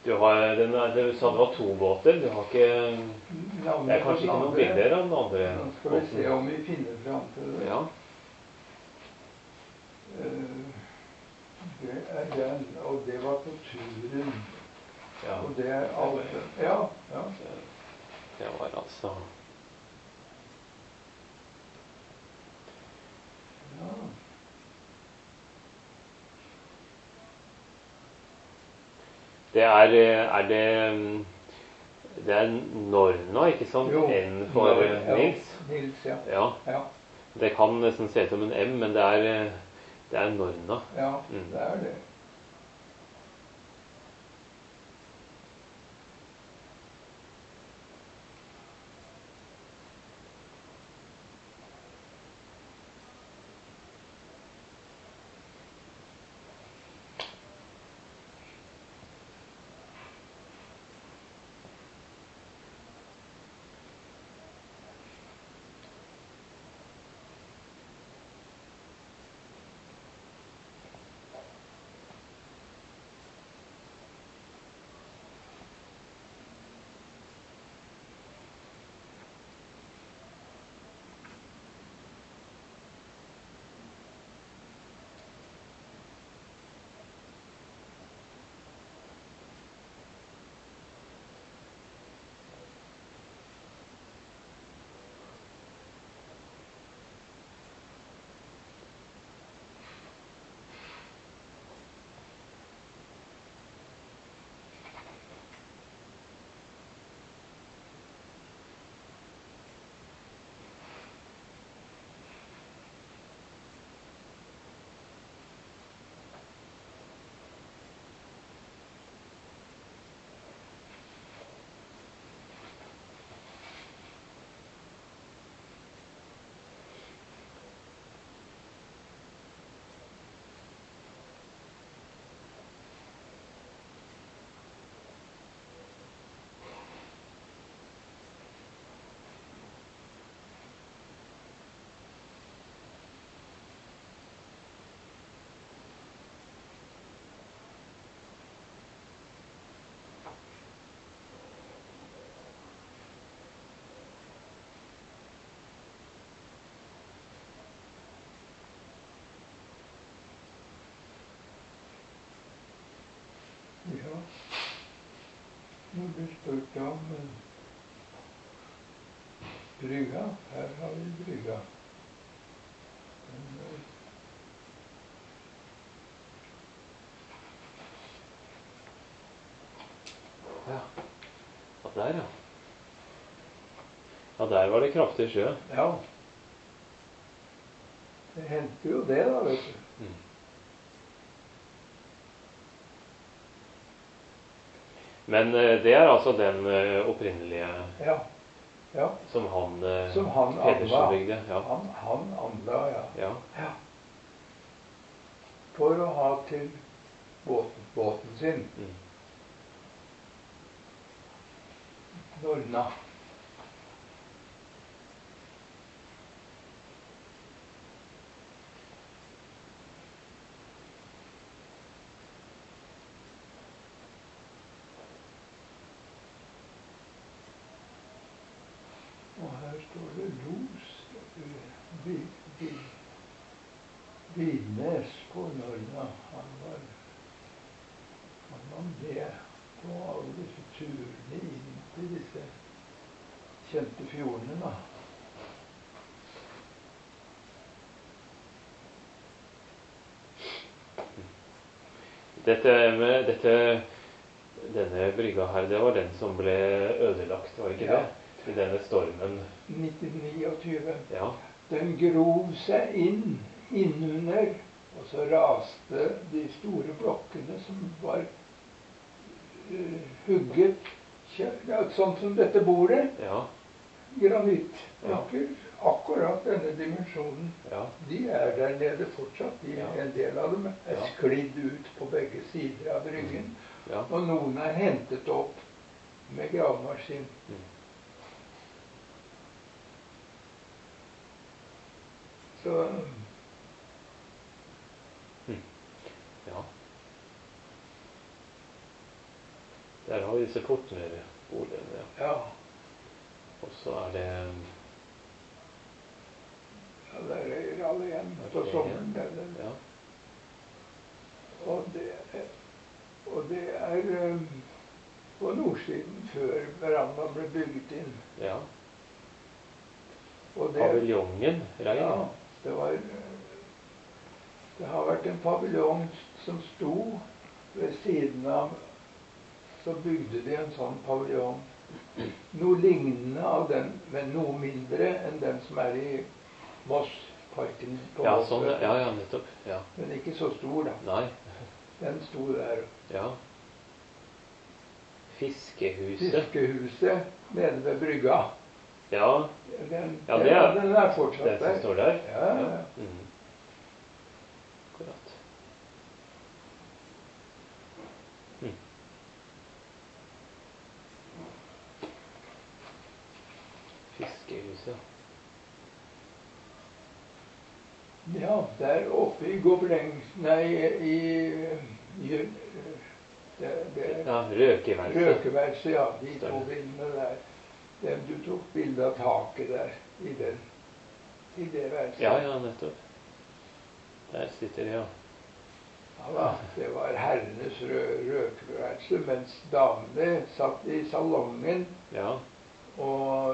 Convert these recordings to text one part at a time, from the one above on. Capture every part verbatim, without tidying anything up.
Du har, den, du sa det var to båter, du har ikke, det er kanskje ikke noen bilder av den andre båten. Nå skal vi se om vi finner frem til det. Ja. Det er den, og det var på turen. Ja. Og det er Alpen. Ja, ja. Det var altså... Ja. Det er, er det, det er Norna, ikke sant? Jo, N for ja, Nils. Nils, ja. Ja. Ja. Det kan nesten se ut som en M, men det er, det er Norna. Ja, Mm. det er det. Ja, nå blir det spurt om uh, brygga. Her har vi brygga. Den, uh, Ja. Ja, der ja. Ja, der var det kraftig sjø. ja, det hendte jo det da, vet du. Mm. Men eh, det er altså den eh, opprinnelige Ja, ja. som han, eh, Som han Pedersen anla. bygde. Ja. Han, han anla, ja. Ja. Ja. For å ha til båten, båten sin. Mm. Norna. Og her står det Los. Bi- Bi- Bilnes på Norna. Han var, han var med på alle disse turene inn til disse kjente fjordene, da. Dette med dette, denne brygga her, det var den som ble ødelagt, var ikke Ja. det? I denne stormen. nitten niogtyve. Ja. Den grov seg inn, innunder, og så raste de store blokkene som var uh, hugget, kjø- ja, sånn som dette bordet, Ja. granittblokker, akkurat denne dimensjonen. Ja. De er der nede fortsatt. De, Ja. En del av dem er Ja. sklidd ut på begge sider av bryggen. Ja. Og noen er hentet opp med gravemaskin. Mm. Så Ja. Der har vi disse Portner-boligene, ja. Ja. Og så er det Ja, der er alle igjen på sommeren. Der, der. Ja. Og det, og det er um, på nordsiden før verandaen ble bygget inn. Ja. Og det, Paviljongen, Rein. ja, det var Det har vært en paviljong som sto ved siden av. Så bygde de en sånn paviljong. Noe lignende av den, men noe mindre enn den som er i Mossparken på Ja, Moss. sånn, ja, ja, nettopp. Ja. Men ikke så stor, da. Nei. Den sto der. Ja. Fiskehuset. Fiskehuset nede ved brygga. Ja, Den, Ja, det er- den, den er fortsatt den som der. står der. Ja, ja. Mm. Akkurat. Mm. Fiskehuset. Ja, der oppe i Gobleng... Nei, i, i det, det, Ja, røkeværelset. Røkeværelset, ja. De to Stemmer. bildene der. Den du tok bilde av taket der, i den. I det værelset. Ja, ja, nettopp. Der sitter de, ja. Ja, da, det var herrenes rø røkeværelse, mens damene satt i salongen. Ja, Og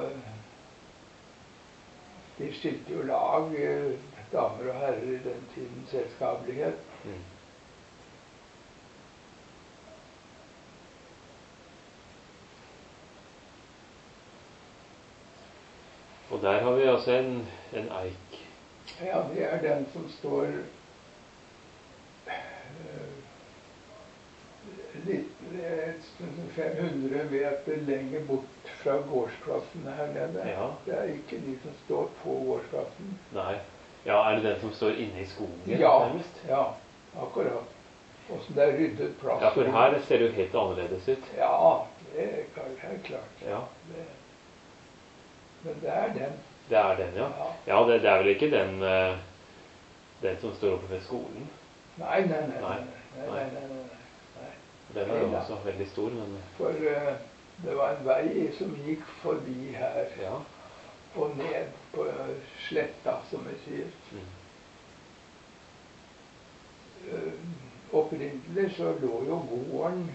de skilte jo lag, eh, damer og herrer, i den tidens selskapelighet. mm. Og der har vi altså en, en eik. Ja, det er den som står eh, litt fem hundre meter lenger bort fra gårdsplassen her nede. Ja. Det er ikke de som står på gårdsplassen. Nei. Ja, er det den som står inne i skogen? Ja, nærmest? ja, akkurat. Og som det er ryddet plass. Ja, for her ser det jo helt annerledes ut. Ja, det er klart. Det er klart. Ja, Det. Men det er den. det er den, ja. Ja, det, det er vel ikke den, eh, den som står oppe ved skolen. Nei, nei, nei. Nei. nei, nei, nei, nei, nei. Den er jo Neida. også veldig stor, men For eh, det var en vei som gikk forbi her ja. og ned på sletta, som vi sier. Mm. Eh, opprinnelig så lå jo gården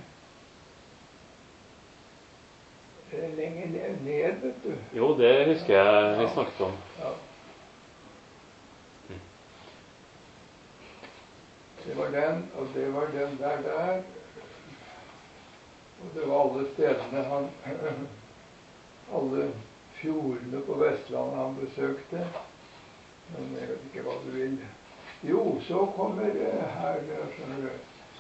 eh, lenger ned, ned, vet du. Jo, det husker jeg vi snakket om. Ja. Mm. Det var den, og det var den der der. Og det var alle stedene han alle fjordene på Vestlandet han besøkte. Men jeg vet ikke hva du vil. Jo, så kommer det her, skjønner du.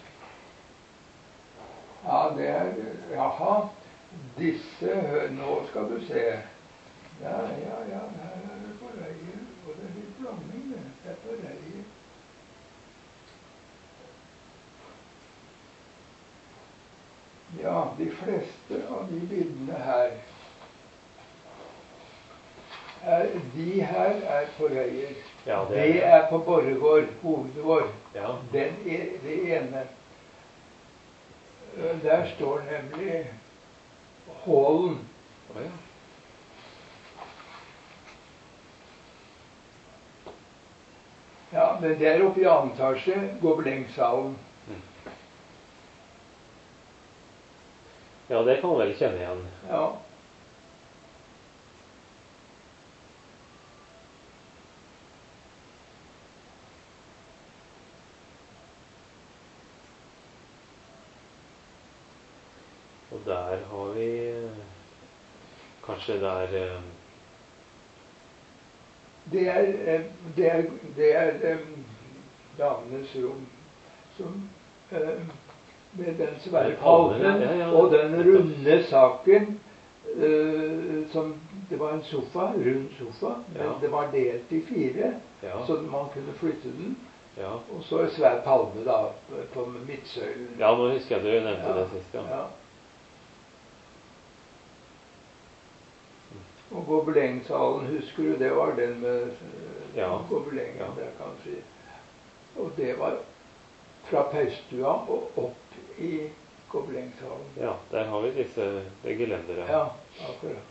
Ja, det er Jaha. Disse Nå skal du se. Ja, ja, ja, her er det på Reier. Og det er litt blanding, det. Det er på Reier. Ja, de fleste av de bildene her er, De her er på Røyer. Ja, det Det er er på Borregaard, hovedgård. Ja. Den er det ene. Eh, Der står nemlig Hålen. Å, ja. Ja, men der oppe i annen etasje, Goblengssalen. Ja, det kan man vel kjenne igjen. Ja. Og der har vi eh, kanskje der eh, Det er, eh, det er, det er eh, damenes rom som eh, med den svære Med palmen, palmen ja, ja, ja. og den runde saken eh, som Det var en sofa, rund sofa, men Ja. det var delt i fire, Ja. så man kunne flytte den. Ja. Og så en svær palme da, på- på midtsøylen. Ja, nå husker jeg du nevnte Ja, det sist, ja. ja. Og Goblengssalen, husker du, det var den med eh, Ja. gobelengen Ja. der, kan du si. Og det var fra peisestua og opp i Goblengshallen. Ja, der har vi disse det gelendere. Ja, akkurat.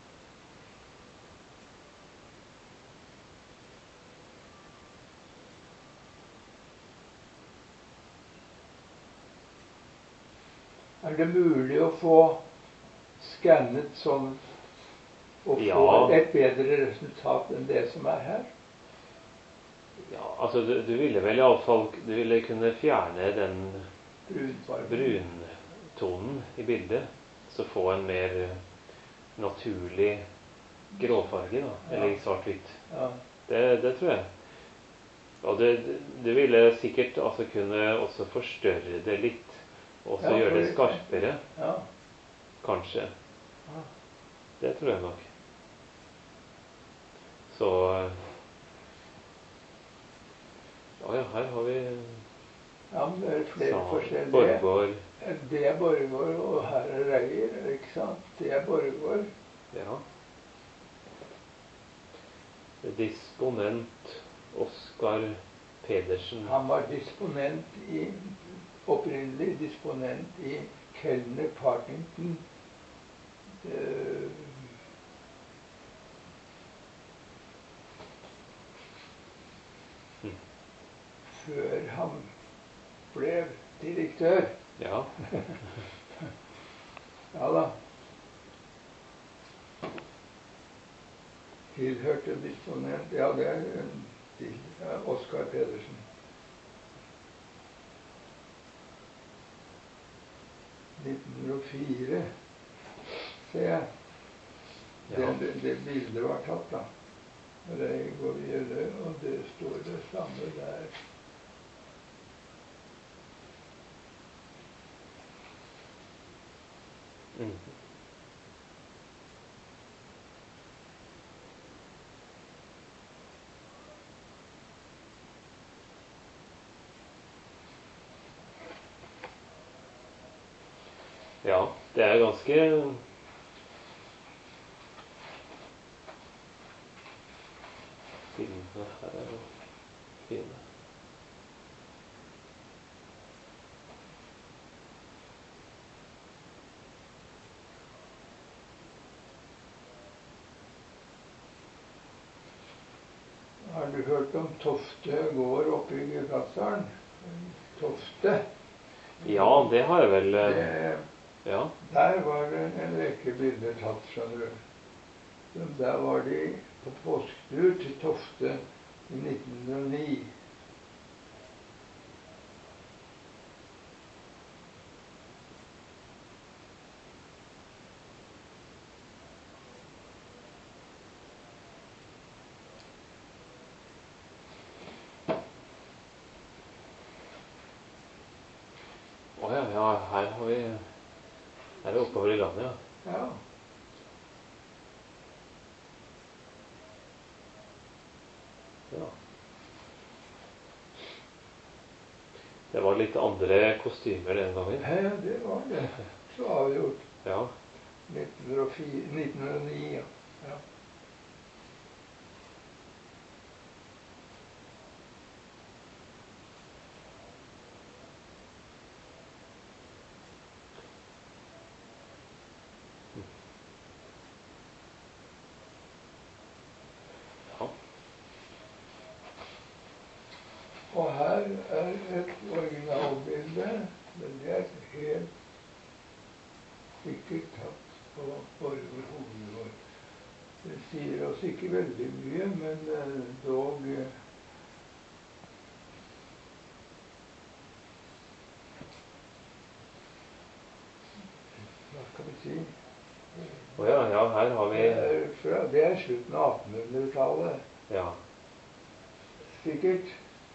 Er det mulig å få skannet sånn og få Ja. et bedre resultat enn det som er her? Ja, altså du, du ville vel iallfall Du ville kunne fjerne den Brunfargen. bruntonen i bildet, så få en mer naturlig gråfarge, da. Eller Ja. svart-hvitt. Ja. Det, det tror jeg. Og det, du ville sikkert altså kunne også forstørre det litt. Og så Ja, gjøre det for- skarpere, Ja. kanskje. Ja. Det tror jeg nok. Så Å ja, her har vi Ja, men det er flere Sa- forskjellige. Borregaard. Det er Borregaard, og her er Reier, ikke sant? Det er Borregaard. Ja. Disponent Oskar Pedersen. Han var disponent i, opprinnelig disponent i Kellner Partington. Eh, Mm. Før han ble direktør. Ja. Ja da. Tilhørte disponent. Ja, det er en til. Ja, Oskar Pedersen. nitten hundre og fire, ser jeg. Ja. Det, det bildet var tatt, da. Reig og Gjelle, og det står det samme der. Mm. Ja, det er ganske Bildene her er jo fine. Har du hørt om Tofte gård oppe i Gudbrandsdalen? Tofte. Ja, det har jeg vel eh, Det, Ja. der var det en rekke bilder tatt, skjønner du. Så der var de på påsketur til Tofte i nitten hundre og ni. Å ja, ja, her har vi Her er det oppover i landet, ja. Ja. ja. Det var litt andre kostymer den gangen. Ja, det var det. Så avgjort. Ja. nitten hundre og fire, nitten hundre og ni, ja. Ja. ja. Og her er et originalbilde, men det er helt sikkert tatt på Borregaard hovedgård. Det sier oss ikke veldig mye, men eh, dog eh, Hva skal vi si? Å ja, ja, her har vi Det er, fra, det er slutten av attenhundretallet, Ja. sikkert.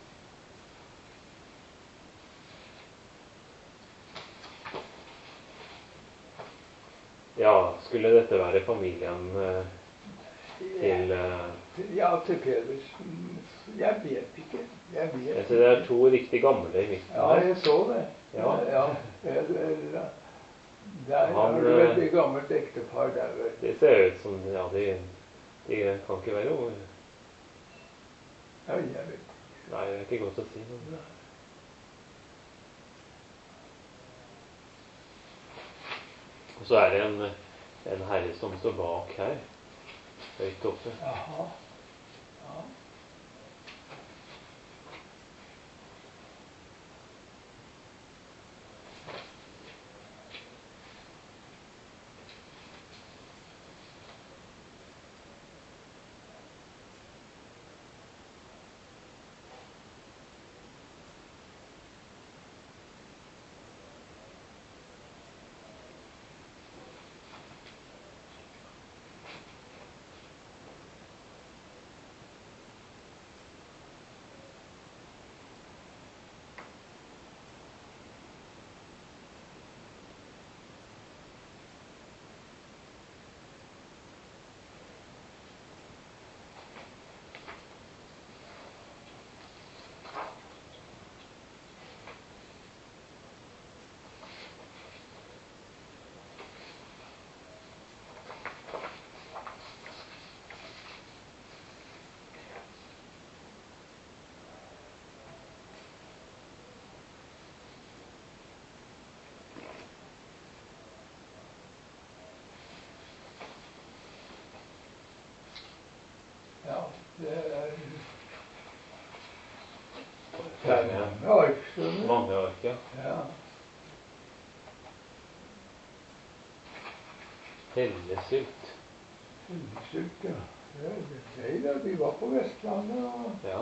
Ja, skulle dette være familien eh, til eh, Ja, til Pedersen. Jeg vet ikke. Jeg vet Jeg ser det er to riktig gamle i midten Ja, her. jeg så det. Ja. ja det, det, der Han, har du eh, veldig gammelt ektepar der, vel. De ser ut som Ja, de, de kan ikke være unge. Ja, jeg vet. Nei, det er ikke godt å si. Men... Og så er det en, en herre som står bak her, høyt oppe. Jaha. Ja. Ja, det er det er mange ark, skjønner du. Mange ark, ja. Ja. Hellesylt. Hellesylt, ja. Det er det. Nei da, de var på Vestlandet og Ja.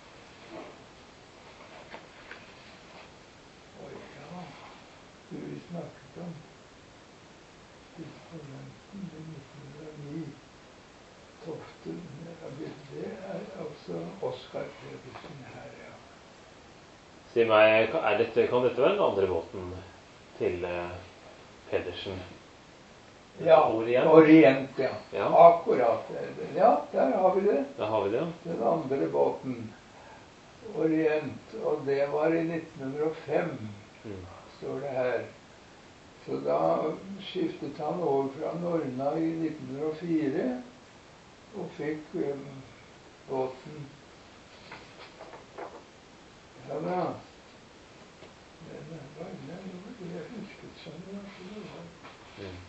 Oi, ja. Du, vi snakket om disponenten i nitten hundre og ni. Tofte, ja, det er altså Oskar Pedersen her, ja. Si meg, er dette, kan dette være den andre båten til eh, Pedersen? Ja, Orient? Orient, ja. Ja. Akkurat. Ja, der har vi det. Da har vi det, ja. Den andre båten, Orient, og det var i nitten hundre og fem, Mm. står det her. Så da skiftet han over fra Norna i nitten hundre og fire, og fikk um, båten. Ja da. Den var den, jeg husket sånn, ja, så det var. Mm.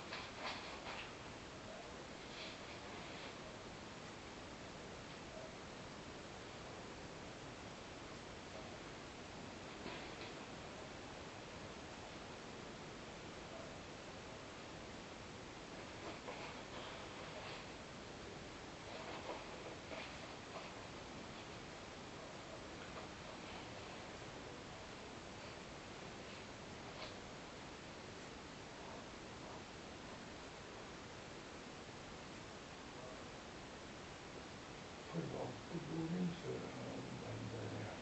Forvalterboligen, så den der, ja.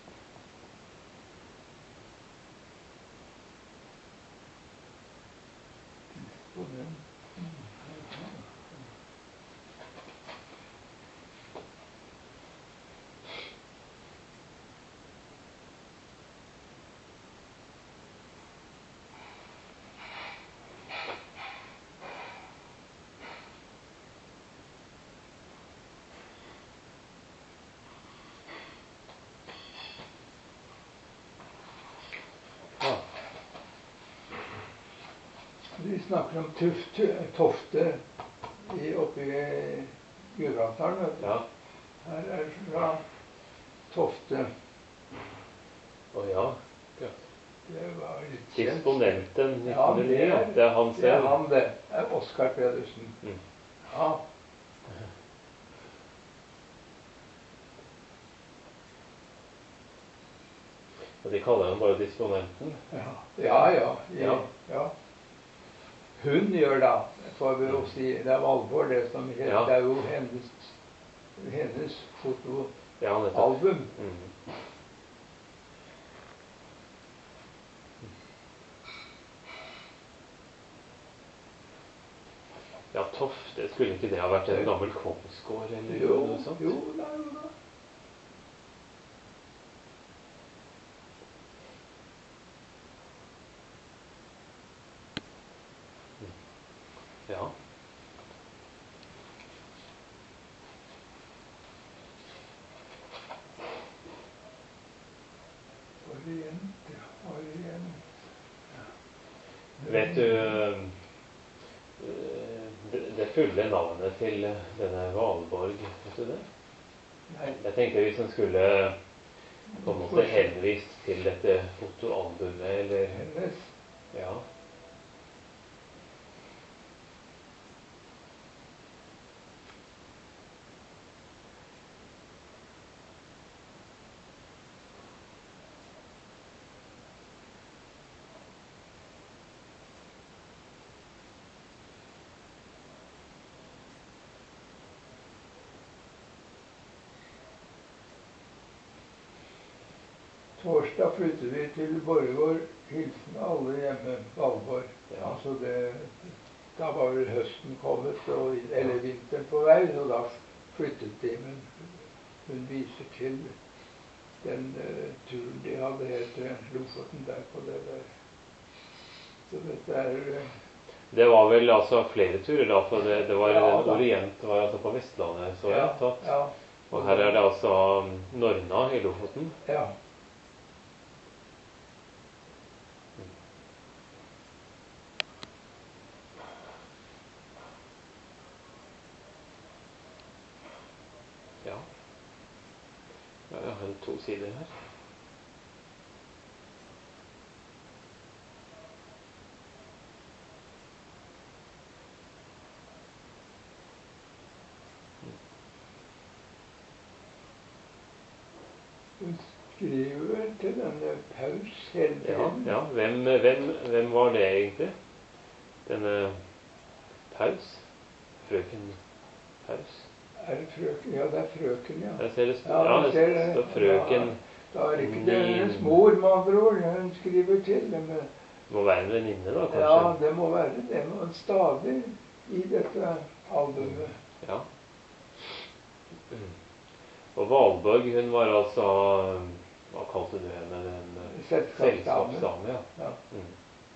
Disponenten. Jaha. Ja. Vi snakker om Tuft, Tofte i, oppe i Gudbrandsdalen, vet du. Ja. Her er fra Tofte. Å ja. Ja. Det var litt kjent. Disponenten Ja, nitten hundre og ni, det ja. er, Det er han det er selv. han, det. Det er Oskar Pedersen. Mm. Ja. Og de kaller han bare disponenten. Ja, ja. ja, Ja. ja. Hun gjør da, får vi jo si. Det er alvor, det som heter. Ja. Det er jo hennes, hennes fotoalbum. Ja, nettopp. Mm. Ja, Tofte, skulle ikke det ha vært en gammel kongsgård eller Jo, noe sånt? jo da, jo da. Ja. Orient, ja. Orient. Ja. Vet du fulle navnet til denne Valborg? Vet du det? Nei. Jeg tenkte hvis den skulle på en måte henvist til dette fotoalbumet, eller Hennes. ja. Torsdag flyttet vi til Borregaard. Hilsen alle hjemme. Valborg. Ja. Altså det, da var vel høsten kommet, og, eller vinteren på vei, og da flyttet de. Men hun viser til den uh, turen de hadde helt til Lofoten der på det der. Så dette er uh, Det var vel altså flere turer da, for det, det var Ja, da. Orient var altså på Vestlandet, så jeg ja, tatt. ja, Og her er det altså Norna i Lofoten. ja. Ja. Ja, jeg har to sider her. Hun skriver til denne Paus hele Ja, tiden. ja. Hvem, hvem, hvem var det egentlig? Denne Paus? Frøken Paus? Er det frøken? Ja, det er frøken, ja. Jeg ser det står, Ja, ja, jeg ser det det. står frøken. Da er det ikke det hennes mor, med andre ord. Hun skriver til dem. Må være en venninne da, kanskje? Ja, det må være det. Men stadig i dette albumet. Ja. Mm. Og Valborg, hun var altså, hva kalte du henne? Den Selskapsdame. selskapsdame, ja. Ja. Mm.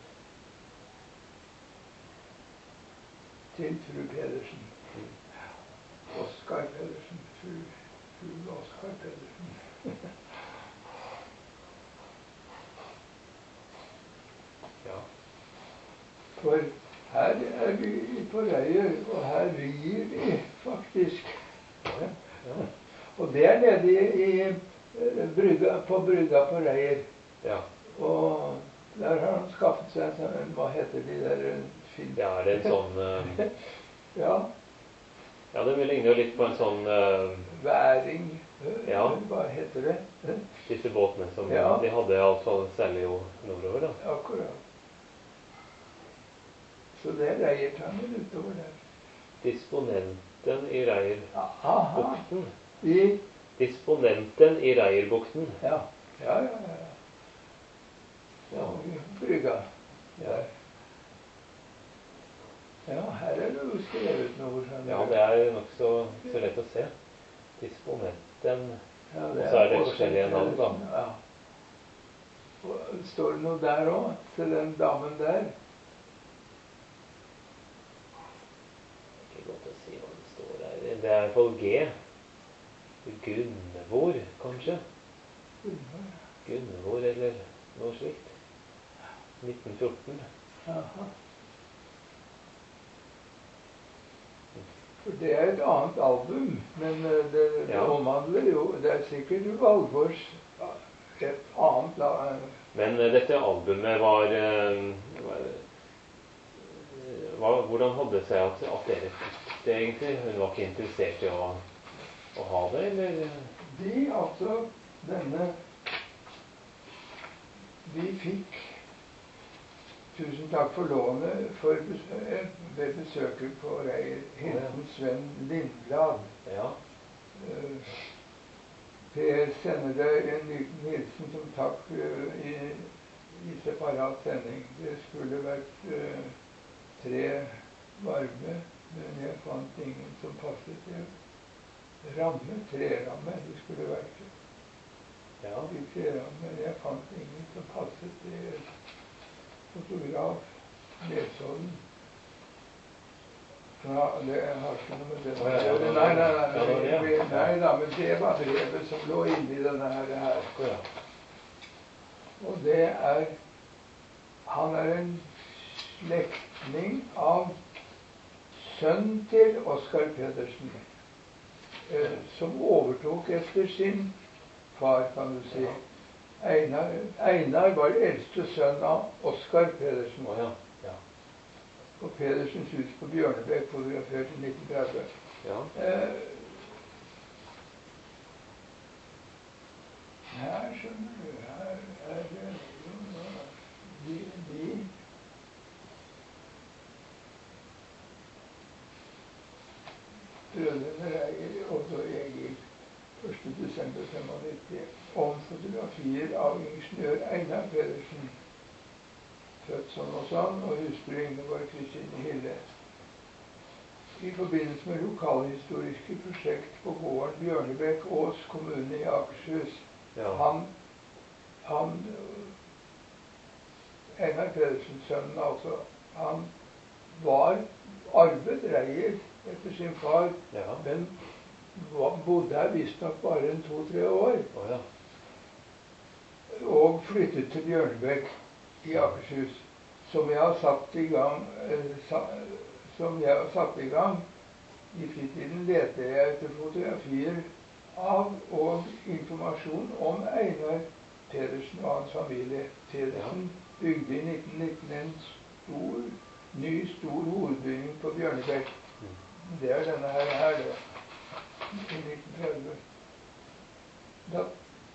Til fru Pedersen. Mm. Oskar Pedersen. Fru, fru Oskar Pedersen. Ja. For her er vi på Røyer, og her rir vi faktisk. Ja, ja. Og det er nede i, i brygga, på brygga på Røyer. Ja. Og der har han skaffet seg en sånn, hva heter de der film? Ja, er det en sånn uh, Ja, ja, det ligner jo litt på en sånn uh, væring. Ja. Hva heter det? disse båtene som Ja. de hadde, i alle fall særlig jo nordover da. Akkurat. Så det er Reiertangen utover der. Disponenten i Aha. Reirbukten. I, Disponenten i Reirbukten. ja, ja, ja, ja. Ja, brygga. Ja. Ja, her er det jo skrevet noe sånn. Ja, det er nok så, så lett å se. Disponenten. Ja, Og så er det også- forskjellige navn, da. Ja. Og står det noe der også, til den damen der? Ikke godt å si hva det står der. Det er i hvert fall G. Gunnvor, kanskje? Gunnvor, eller noe slikt. nitten fjorten. Aha. For det er et annet album, men eh, det, det Ja. omhandler jo, det er sikkert Valborgs ja, et annet la- Men eh, dette albumet var, eh, var eh, hva, hvordan hadde det seg at, at dere fikk det egentlig? Hun var ikke interessert i å, å ha det, eller? De, altså, denne Vi fikk tusen takk for lånet for bes- eh, ved besøket på Reier. Hilsen Sven Lindblad. Ja. Eh, Per sender deg en liten hilsen som takk eh, i, i separat sending. Det skulle vært eh, tre varme, men jeg fant ingen som passet til ramme, treramme. Det skulle vært Ja. i treramme, men jeg fant ingen som passet til fotograf, Nesodden. Ja, det har ikke noe med det å Å, ja, ja, gjøre. ja. Nei, nei, nei, Ja, det var det, ja. nei, nei da, men det var brevet som lå inni denne her. her. Ja. Og det er Han er en slektning av sønnen til Oskar Pedersen, eh, som overtok etter sin far, kan du si. Einar, Einar var eldste sønn av Oskar Pedersen. Å ja. Ja. Og Pedersens hus på Bjørnebekk, fotografert i nitten tretti. Ja. Eh, her, skjønner du, her er det de, de brødrene Reier, Odd og Egil, første desember nittifem, om fotografier av ingeniør Einar Pedersen, født sånn og sånn, og hustru Ingeborg Kristine Hille. I forbindelse med lokalhistoriske prosjekt på gården Bjørnebekk, Ås kommune i Akershus. Ja. Han, han Einar Pedersen, sønnen altså, han var arvet Reier etter sin far, Ja. men bodde her visstnok bare en to-tre år. Å ja. Og flyttet til Bjørnebekk i Akershus, som jeg har satt i gang eh, sa, som jeg har satt i gang. I fritiden leter jeg etter fotografier av og informasjon om Einar Pedersen og hans familie. Pedersen bygde i nitten nitten en stor, ny stor hovedbygning på Bjørnebekk. Det er denne her, her det. I nitten tretti. Da,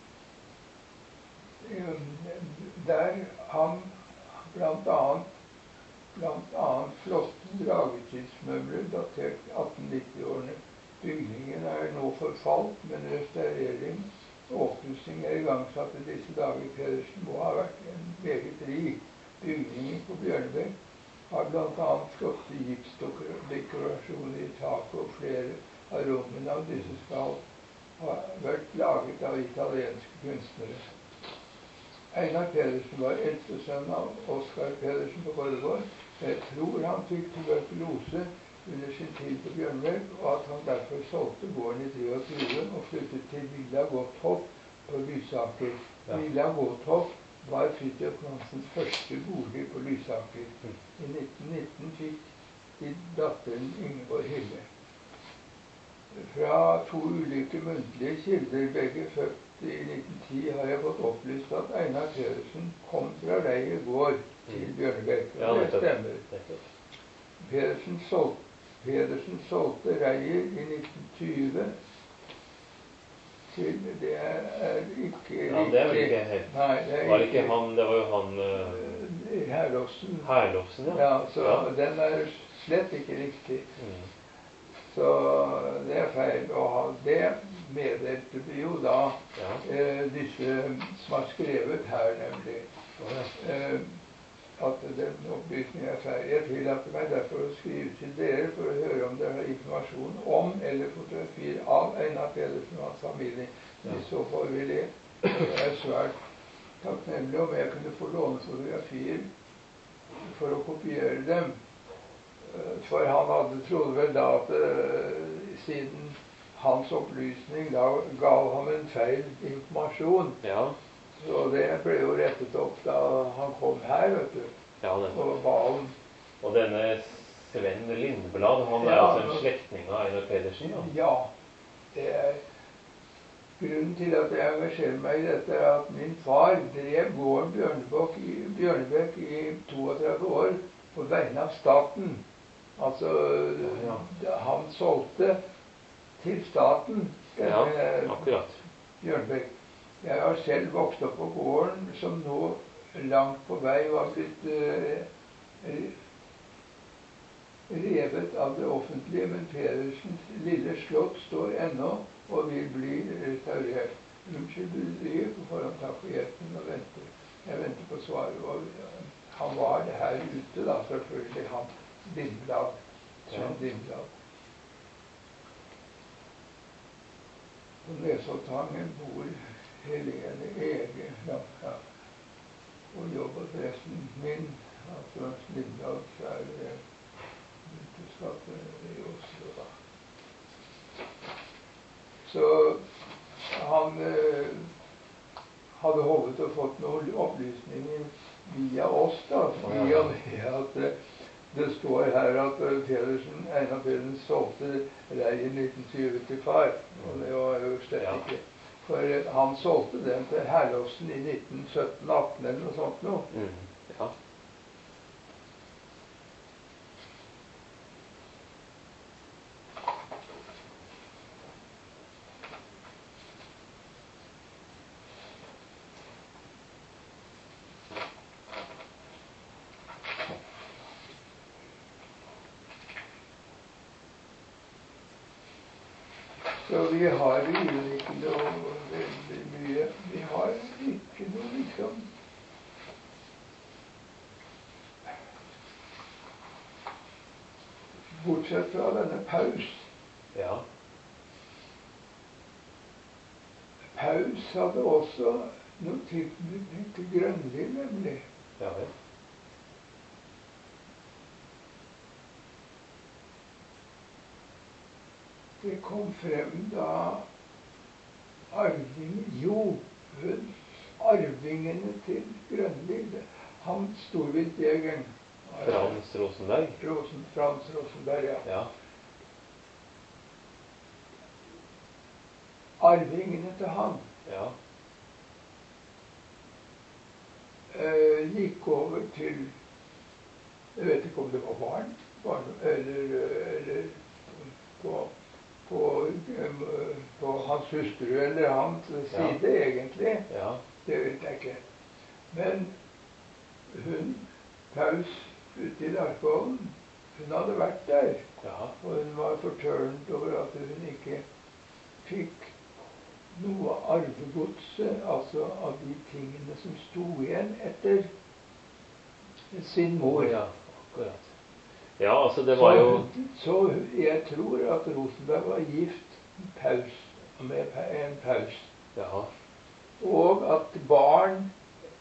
der han blant annet, blant annet flotte dragetidsmøbler datert atten nitti-årene. Bygningen er nå forfalt, men restaurering og oppussing er igangsatt i disse dager. Pedersen må ha vært en meget rik. Bygningen på Bjørnebekk har blant annet flotte gipsdekorasjoner i taket, og flere av rommene av disse skal ha vært laget av italienske kunstnere. Einar Pedersen var eldste sønn av Oskar Pedersen på Borregaard. Jeg tror han fikk tuberkulose under sin tid på Bjørnebekk, og at han derfor solgte gården i tjuetre og flyttet til Villa Gotthoff på Lysaker. Ja. Villa Gotthoff var Fridtjof Nansens første bolig på Lysaker. I nitten nitten fikk de datteren Ingeborg Hille. Fra to ulike muntlige kilder, begge født i nitten ti, har jeg fått opplyst at Einar Pedersen kom fra Reier gård til Bjørnebekk. Ja, det stemmer. Pedersen solgte, Pedersen solgte Reier i nitten tjue til det er ikke ja, det er vel ikke helt. Nei, det er var ikke ikke han, det var jo han uh, Herlofsen. Herlofsen, ja. Ja, så ja. Den er slett ikke riktig. Mm. Så det er feil. Og det meddelte vi jo da ja. eh, disse som har skrevet her, nemlig. Oh, ja. eh, at den opplysningen er feil. Jeg tillater meg derfor å skrive til dere for å høre om dere har informasjon om eller fotografier av Einar Pedersen og hans familie. Ja. I så fall vil jeg, jeg er svært takknemlig om jeg kunne få låne fotografier for å kopiere dem. For han hadde trodde vel da at uh, siden hans opplysning da gav ham en feil informasjon. Ja. Så det ble jo rettet opp da han kom her, vet du. Ja, det. Og ba om. Og denne Sven Lindblad, han er ja, altså en slektning av Einar Pedersen, da? Ja. Det er grunnen til at jeg engasjerer meg i dette, er at min far drev gården Bjørnebekk i, Bjørnebekk i trettito år på vegne av staten. Altså, ja, ja. Han solgte til staten. Ja, akkurat. Bjørnebekk. Jeg har selv vokst opp på gården, som nå langt på vei var blitt eh, revet av det offentlige, men Pedersens lille slott står ennå og vil bli restaurert. Unnskyld, bryderiet på forhånd, takk for hjelpen og venter. Jeg venter på svaret. Og han var her ute da, selvfølgelig, han. Lindblad. Sven Lindblad. På Nesodtangen bor Helene Ege. Ja, ja. Og jobber forresten min, altså Lindblad, så er det vitenskapet i Oslo da. Så han eh, hadde håpet å fått noen opplysninger via oss da, via det at Det står her at eh, Pedersen, Einar Pedersen solgte rei i nitten tjue til far. Og det var jo slett Ja. ikke. For eh, han solgte den til Herlovsen i nitten sytten atten eller noe sånt noe. Mm. Ja. Så vi har jo ikke noe veldig mye. Vi har ikke noe liksom Bortsett fra denne Paus. Ja. Paus hadde også noe tilknytning til Grønli, nemlig. Ja vel. Det kom frem da arving, jo, hun, arvingene til Grønli, det- han Storviltjegeren. Frans Rosenberg. Rosen, Frans Rosenberg, ja. Ja. Arvingene til han Ja. eh, gikk over til, jeg vet ikke om det var barn, barn eller, eller på, på, eh, på hans hustru eller hans side, egentlig. Ja. Det vet jeg ikke. Men hun, Paus ute i Larkollen, hun hadde vært der. Ja. Og hun var fortørnet over at hun ikke fikk noe arvegodset, altså av de tingene som sto igjen etter sin mor. Ja, akkurat. Ja, altså det var jo Så, så jeg tror at Rosenberg var gift med Paus, med pa- en Paus. Ja. Og at barn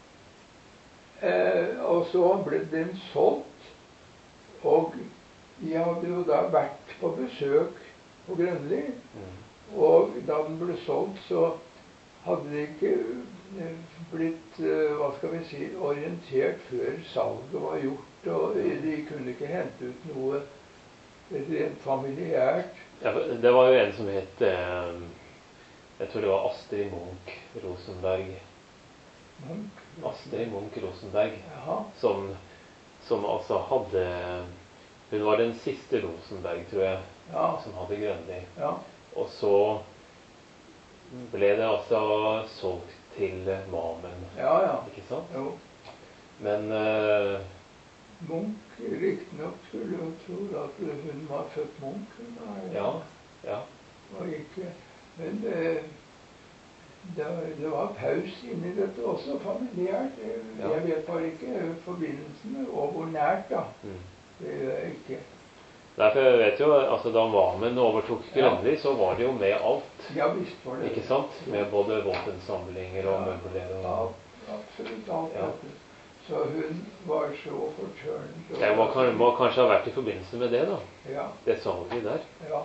eh, Og så ble den solgt. Og jeg hadde jo da vært på besøk på Grønli. Mm. Og da den ble solgt, så hadde det ikke eh, blitt eh, hva skal vi si, orientert før salget var gjort. Og de kunne ikke hente ut noe rent familiært. Ja, det var jo en som het eh, jeg tror det var Astrid Munch Rosenberg. Munch. Astrid Munch Rosenberg, Jaha. som, som altså hadde Hun var den siste Rosenberg, tror jeg, Ja. som hadde Grønli. Ja. Og så ble det altså solgt til Mamen, Ja, ja. ikke sant? Jo. Men eh, Munch riktignok skulle jo tro at hun var født Munch. Hun var, ja, ja. var ikke. Men eh, det, det var Paus inni dette også, familiært. Jeg, Ja. jeg vet bare ikke forbindelsene, og hvor nært, da. Mm. Det gjør jeg ikke. Derfor jeg vet jo, altså Da Mamen overtok Grønli, så var det jo med alt. Ja visst var det. Ikke sant? Med både våpensamlinger og møbler. Ja, Og... absolutt alt Ja. dette. Så hun var så fortørnet. Det må, kan, må kanskje ha vært i forbindelse med det, da. Ja, Det salget der. ja.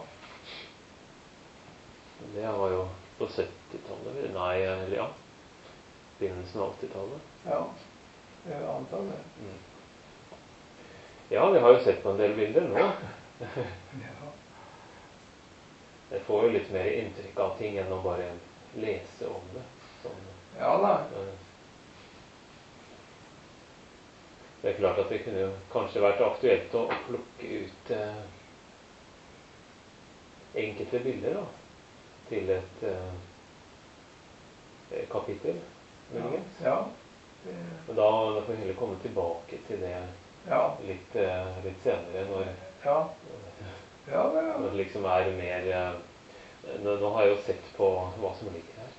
Det var jo på syttitallet. Nei, eller ja. Begynnelsen av åttitallet. Ja, jeg antar det. Mm. Ja, vi har jo sett på en del bilder nå. Ja. Jeg får jo litt mer inntrykk av ting enn å bare lese om det. Sånn, Ja da. eh, det er klart at det kunne jo kanskje vært aktuelt å plukke ut eh, enkelte bilder da, til et eh, kapittel, muligens. Ja. Det, Men da, da får vi heller komme tilbake til det ja. litt, eh, litt senere, når, Ja. Ja, det, når det liksom er mer eh, nå, nå har jeg jo sett på hva som ligger her.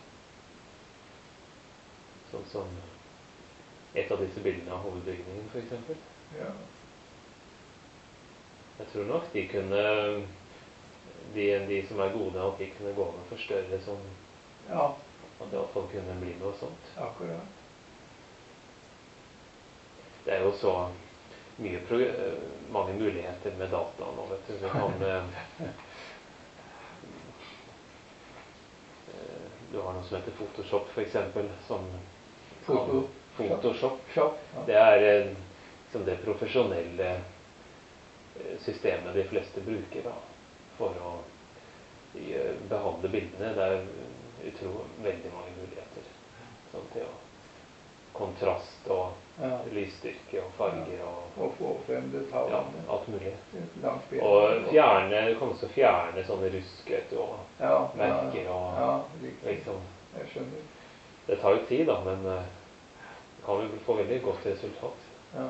Sånn som et av disse bildene av hovedbygningen, for eksempel. ja. Jeg tror nok de kunne de, de som er gode, at de kunne gå med for større, sånn Ja, at det i hvert fall kunne bli noe sånt. akkurat. Det er jo så mye pro mange muligheter med data nå, vet du. Du kan eh, Du har noe som heter Photoshop, for eksempel, som Foto. Photoshop. Shop. Ja. Det er eh, som det profesjonelle systemet de fleste bruker da, for å behandle bildene. Det er utrolig veldig mange muligheter. Sånn til å kontrast og ja. lysstyrke og farger og, og få frem detaljene. Ja, alt mulig. Bedre, og fjerne, du kan også fjerne sånne ruskhet og ja, merker og ja, liksom. Jeg skjønner. Det tar jo tid da, men uh, det kan jo få veldig godt resultat. Ja.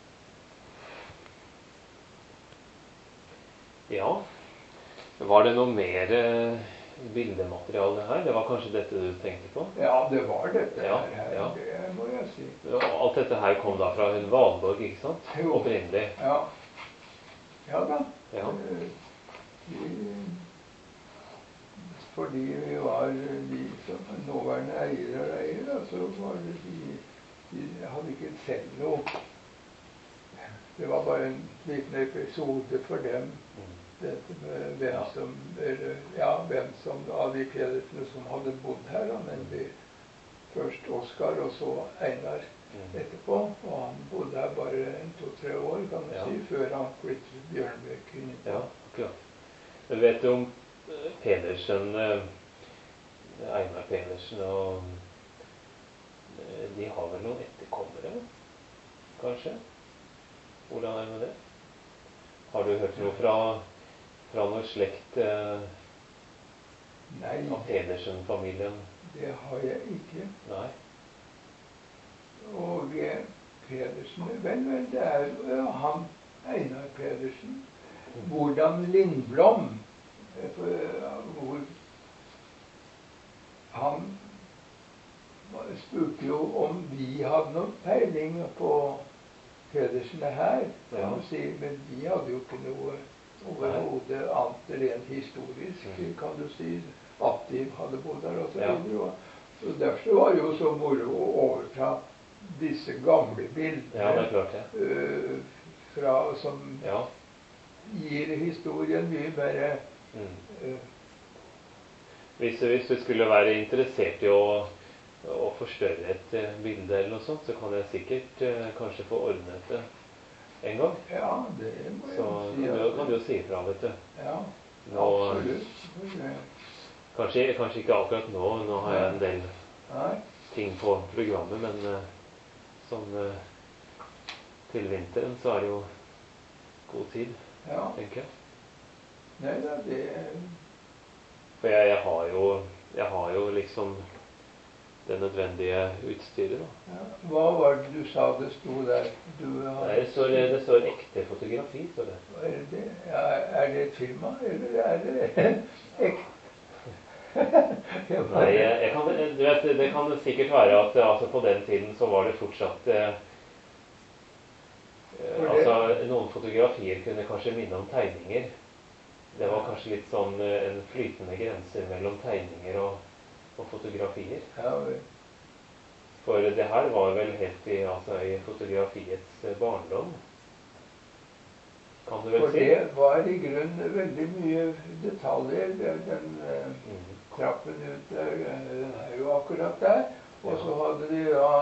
Ja. Var det noe mer uh, bildemateriale her? Det var kanskje dette du tenkte på? Ja, det var dette ja, her, ja. Det må jeg si. Alt dette her kom da fra hun Valborg, ikke sant? Jo. Opprinnelig. Ja. Ja da. Ja. Vi, fordi vi var de som nåværende eier og eier, da, så var det de, de hadde ikke selv noe. Det var bare en liten episode for dem. Dette med hvem ja. som eller, ja, hvem som av de Pedersene som hadde bodd her, da, nemlig først Oskar og så Einar mm. etterpå. Og han bodde her bare en, to-tre år, kan man ja. si, før han flyttet Bjørnbekk inn. Ja, akkurat. Men vet du om Pedersen, Einar Pedersen og de har vel noen etterkommere, kanskje? Hvordan er det med det? Har du hørt noe fra Fra noe slekt eh, av Pedersen-familien? Det har jeg ikke. Nei. Og eh, Pedersen, vel, vel, det er jo han, Einar Pedersen. Mm. Hvordan Lindblom, for, hvor han spurte jo om vi hadde noen peiling på Pedersene her, kan ja. si, men vi hadde jo ikke noe overhodet annet rent historisk, mm. kan du si, at de hadde bodd der og så videre. Ja. Så derfor var det jo så moro å overta disse gamle bildene ja, det er klart, ja. uh, fra, som ja. gir historien mye mer mm. uh, hvis, hvis du skulle være interessert i å, å forstørre et uh, bilde eller noe sånt, så kan jeg sikkert uh, kanskje få ordnet det en gang. Ja, det må jeg så si. Så kan, kan du jo si ifra, vet du. Ja, nå, absolutt. Kanskje, kanskje ikke akkurat nå. Nå har jeg en del Nei. ting på programmet, men uh, sånn uh, til vinteren så er det jo god tid, ja. tenker jeg. Nei da, det For jeg, jeg har jo jeg har jo liksom det nødvendige utstyret da. Ja. Hva var det du sa det sto der? Du har... Nei, det, står, det står ekte fotografi, står det. Hva er det? Ja, er det et firma, eller er det ekte? Nei, jeg kan, du vet, det kan sikkert være at altså, på den tiden så var det fortsatt eh, altså, noen fotografier kunne kanskje minne om tegninger. Det var kanskje litt sånn en flytende grense mellom tegninger og og fotografier. Ja, for det her var vel helt i, altså, i fotografiets barndom. Kan du vel for si? For det var i grunnen veldig mye detaljer. Den mm. trappen ut der, den er jo akkurat der. Og så hadde de ja,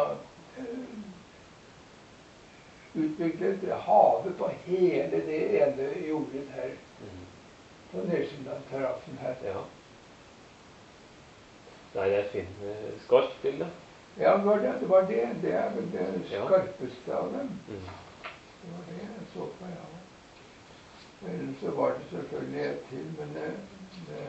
utviklet havet på hele det ene jordet her. Mm. På nedsiden av terrassen her. Ja. Nei, det er et fint, skarpt bilde. Ja, det var det. Det var det. Det er vel det skarpeste av dem. Mm. Det var det jeg så på, ja. Ellers så var det selvfølgelig et til, men det, det,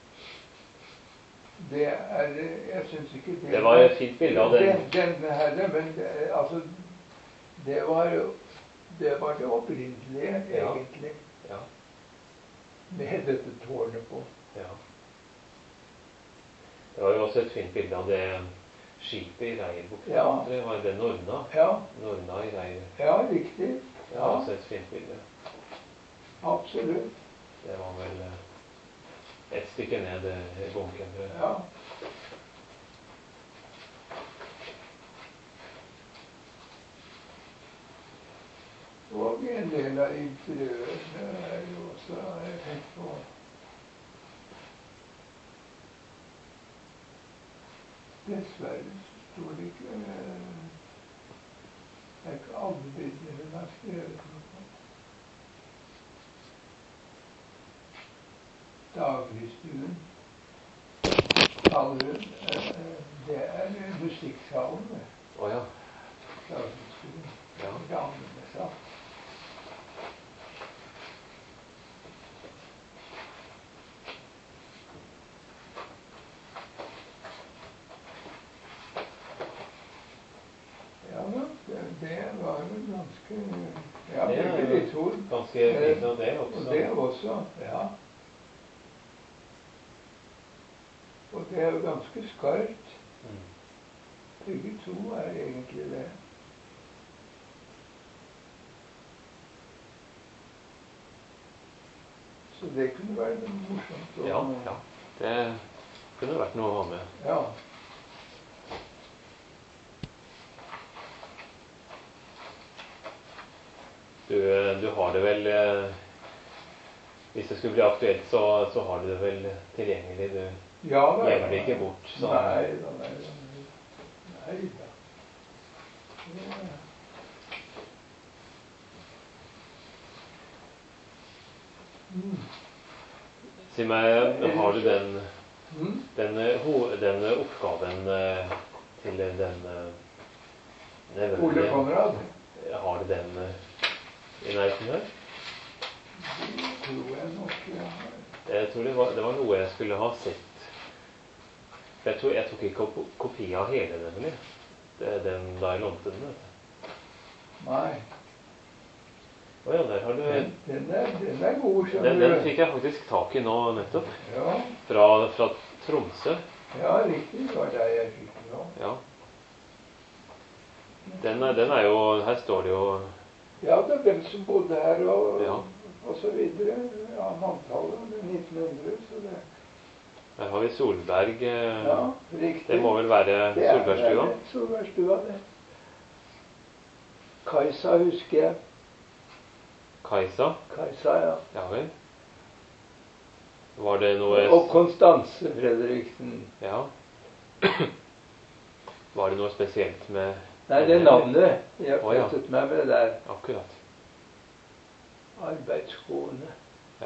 det er, jeg synes ikke det... Det var et fint bilde av den. Denne her, men det, altså, det var jo, det var det opprinnelige, ja. Egentlig. Ja. Med dette tårnet på. Ja. Det var jo også et fint bilde av det skipet i Reirbukta. Ja. Det var det Norna. Ja. Norna i Reir. Ja, riktig. Det var også et fint bilde. Absolutt. Det var vel et stykke ned i bunken. Ja. Og en del av interiørene er jo også, har jeg tenkt på, dessverre står det ikke Det er ikke alle bildene hun har skrevet noe på. Dagligstuen kaller hun. eh, Det er musikksalen. det. Å ja. Dagligstuen. Ja. Ramnesal. Ja da, det, det var jo ganske Ja, Det er begge de to. ganske fint, og det Og også. det også, ja. Og det er jo ganske skarpt. Mm. Begge to er egentlig det. Så det kunne være noe morsomt. å- Ja, ja. Det kunne vært noe å ha med. Ja. Du, du har det vel eh, Hvis det skulle bli aktuelt, så, så har du det vel tilgjengelig. Du Ja da. gjemmer det ikke bort. Så. Nei da, nei da. Nei da. Ja. Mm. Si meg, har du den, Mm. den, ho- den oppgaven eh, til den eh, nevøen Ole din? Konrad. Har du den eh, i nærheten her? Det tror jeg nok jeg har. Jeg tror det var, det var noe jeg skulle ha sett. Jeg, tror, jeg tok ikke kop- kopi av hele, nemlig. Det er den da jeg lånte den. vet du. Nei. Å ja, der har du Den, den, er, den er god, skjønner den, du. den fikk jeg faktisk tak i nå nettopp. Ja, Fra, fra Tromsø. ja, riktig. Det var der jeg fikk den nå. Ja. Den, er- den er jo Her står det jo Ja, det er hvem som bodde her og, Ja. og så videre. Ja, manntallet, det er nitten hundre, så det Der har vi Solberg. eh, Ja, riktig. Det må vel være Det er- Solbergstua? det er Solbergstua, det. Kajsa husker jeg. Kajsa? Kajsa, ja. Ja vel. Var det noe Og Konstanse Fredriksen. Ja. Var det noe spesielt med Nei, det er navnet. Jeg Å, ja. flyttet meg med der. Akkurat. Arbeidsskoene. Ja.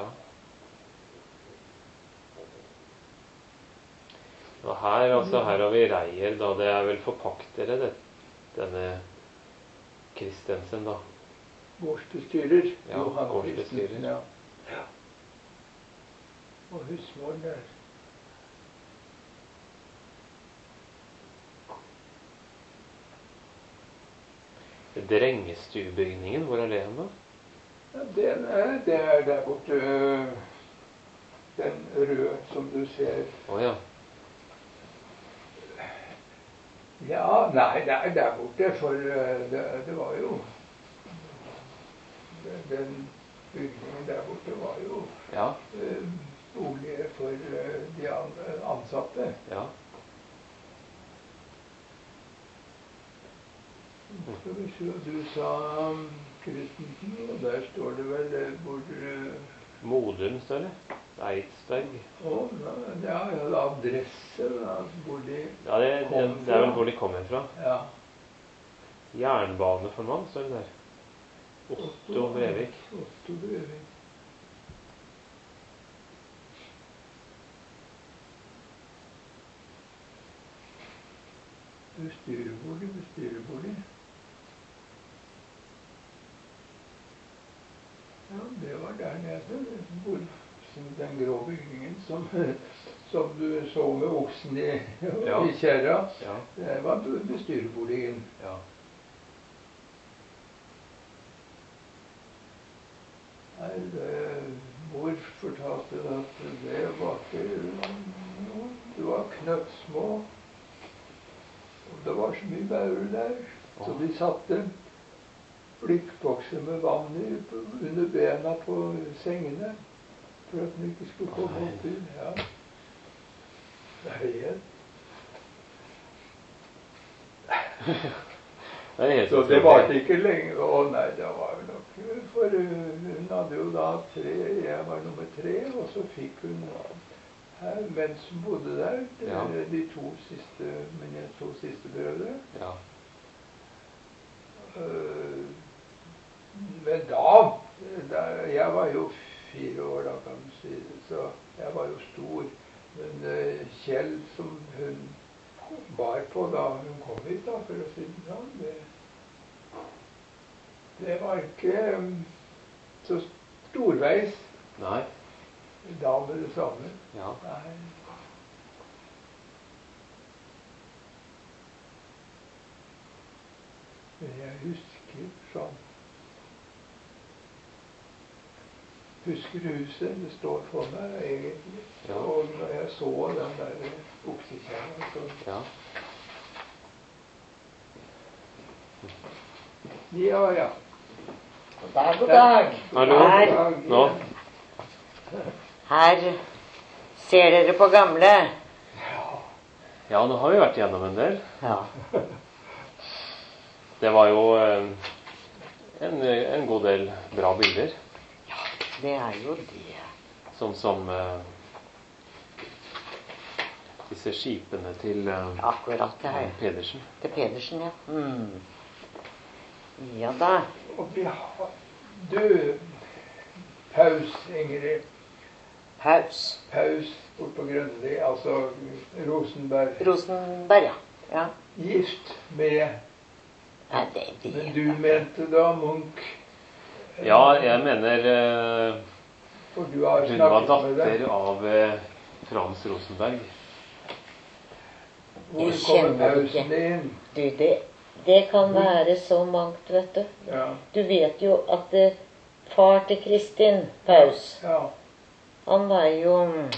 Og her, altså, her har vi Reier, da. Det er vel forpaktere, det, denne Christensen, da. Gårdsbestyrer. Ja, Johan gårdsbestyrer. Christensen, Ja. Ja. Og husmoren der. Drengestuebygningen, hvor er det hen, da? Ja, den er, det er der borte. øh, Den røde som du ser. Å ja. Ja, nei, det er der borte, for øh, det, det var jo det- Den bygningen der borte var jo Ja. øh, boliger for øh, de an- ansatte. Ja. Skal vi se, du sa um, Christensen, og der står det vel øh, hvor øh, Modum, står det. Eidsberg. Å, ja, ja, adresse, da, hvor de Ja, det, det, det er vel hvor de kommer fra. Ja. Jernbaneformann, står det der. Otto Brevik. Otto Brevik. Bestyrerbolig, bestyrerbolig. Ja, det var der nede. Hvor, den grå bygningen som, som du så med oksen i, Ja. i kjerra. Ja. Det var bestyrerboligen. Ja. Nei, det, mor fortalte at det var ikke noe. Det var knøttsmå. Og det var så mye maur der, så de satte blikkbokser med vann i, under bena på sengene for at den ikke skulle komme Nei. oppi. Ja. Det er helt. Det er helt Så det utrolig. varte ikke lenge. Å nei, det var jo nok For uh, hun hadde jo da tre, jeg var nummer tre, og så fikk hun her, mens hun bodde der, de, Ja. de to siste, mine to siste brødre. Ja. Uh, men da, da Jeg var jo fire år, da, kan du si det. Så jeg var jo stor. Men eh, Kjell, som hun bar på da hun kom hit, da, for å si det sånn, det, det var ikke um, så storveis. Nei. Da med det samme. Ja. Nei. Men jeg husker sånn. Husker huset, det står for meg egentlig. Ja. Og når jeg så den der oksekjerra, så Ja. Ja, ja. God dag, god dag. Hallo. Her, Nå. her ser dere på gamle. Ja, nå har vi vært gjennom en del. Ja. Det var jo eh, en, en god del bra bilder. Det er jo det. Sånn som eh, disse skipene til eh, Akkurat det her. Pedersen. Til Pedersen, ja. Mm. Ja da. Og vi har Du, Paus, Ingrid. Paus. Paus bort på Grønli, altså Rosenberg. Rosenberg, ja. Ja. Gift med Ja, det Men vet du jeg. mente da Munch? Ja, jeg mener eh, For du har hun var snakket med datter dem. av eh, Frans Rosenberg. Hvor Jeg kommer kjenner pausen ikke. din? Du, det, det kan være så mangt, vet du. Ja. Du vet jo at eh, far til Kristin Paus, Ja. han var jo mm,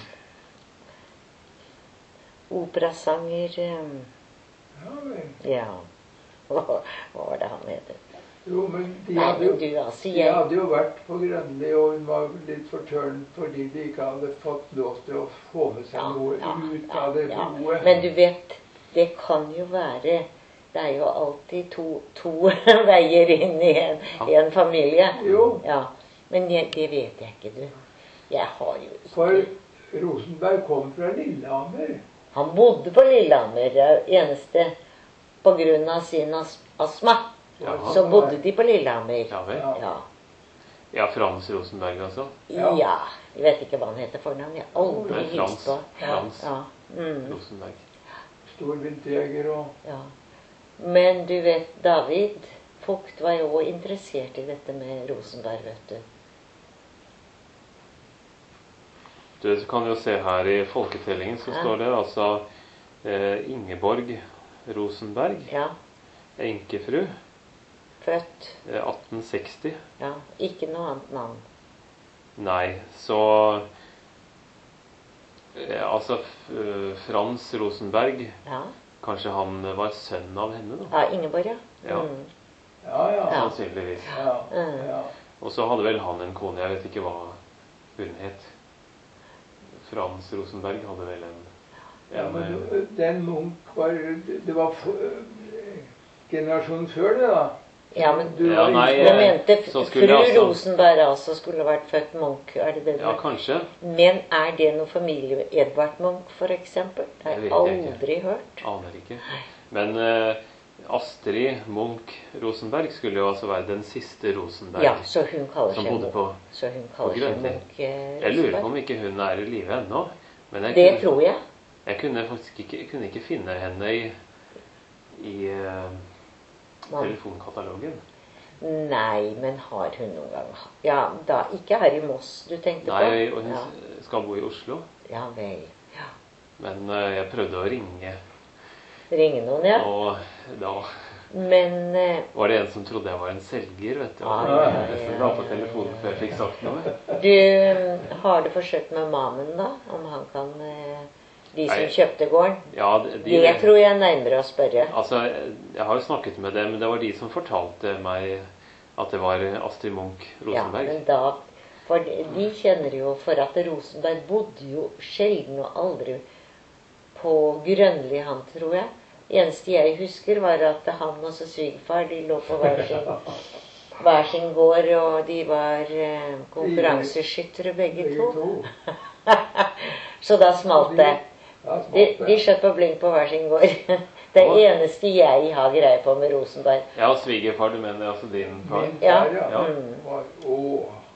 operasanger. mm, Ja, vel. Ja. Hva hva var det han het? Jo, men de Nei, hadde jo, men du, altså, de jeg hadde jo vært på Grønli, og hun var litt fortørnet fordi de ikke hadde fått lov til å få med seg Ja, noe ja, ut ja, av det ja. blodet. Men du vet, det kan jo være Det er jo alltid to, to veier inn i en, i en familie. Jo, Ja. Men jeg, det vet jeg ikke, du. Jeg har jo ikke for Rosenberg kom fra Lillehammer. Han bodde på Lillehammer, det er det eneste på grunn av sin as astma. Ja. Så bodde de på Lillehammer. Ja vel. Ja. Ja. Ja, Frans Rosenberg, altså. Ja. Ja. Jeg vet ikke hva han heter fornavn. Jeg har aldri Nei, Frans. hilst på. Frans Ja. Mm. Rosenberg. Stor viltjeger og Ja. Men du vet, David Vogt var jo også interessert i dette med Rosenberg, vet du. Du kan jo se her i folketellingen, så Ja. står det altså eh, Ingeborg Rosenberg, Ja. enkefru, Født. eh, atten seksti. Ja. Ikke noe annet navn. Nei, så eh, Altså f eh, Frans Rosenberg, Ja. kanskje han var sønn av henne, da? Ja, Ingeborg, ja. Ja. Mm. Ja, ja. Ja. Sannsynligvis. Ja, Mm. ja. Og så hadde vel han en kone, jeg vet ikke hva hun het. Frans Rosenberg hadde vel en, Ja, en men eh, du, den Munch var Det var for, generasjonen før det, da. Ja, men Du Ja, var nei, inne Jeg på- mente f- så fru skulle altså- Rosenberg altså skulle vært født Munch. Er det det du Ja, kanskje. Men er det noe familie Edvard Munch, for eksempel? Det har Det jeg vet jeg ikke. aldri hørt. Aner ikke. Men eh, Astrid Munch Rosenberg skulle jo altså være den siste Rosenberg Ja, så hun kaller som seg bodde Munch. på. Så hun på kaller seg Grønli. Munch eh, Jeg lurer på Rosenberg. om ikke hun er i live ennå. Men jeg, Det kunne, tror jeg. jeg kunne faktisk ikke, jeg kunne ikke finne henne i, i eh, Man. telefonkatalogen. Nei, men har hun noen gang Ja, da ikke her i Moss du tenkte på? Nei, og hun Ja, s- skal bo i Oslo. ja vel. Ja. Men eh, jeg prøvde å ringe, Ringe noen, ja. og da Men eh, var det en som trodde jeg var en selger, vet du. Ja, Og ja, jeg ja, nesten ja, la på ja, telefonen ja. før jeg fikk sagt noe. du, har du forsøkt med mamen, da? Om han kan eh, De som Nei. kjøpte gården? Ja, de, de, Det tror jeg er nærmere å spørre. Altså, jeg har jo snakket med dem, men det var de som fortalte meg at det var Astrid Munch Ja, Rosenberg. men da For de de kjenner jo for at Rosenberg bodde jo sjelden og aldri på Grønli, han, tror jeg. Eneste jeg husker, var at han og så svigerfar de lå på hver sin, hver sin gård, og de var eh, konkurranseskyttere begge Begge to. to. Så da smalt det. Ja, De, smalt de det. skjøt på blink på hver sin gård. Det Å. eneste jeg har greie på med Rosenberg. Ja, svigerfar, du mener altså din far? Min Ja. far, ja. Ja. Mm. Var, å,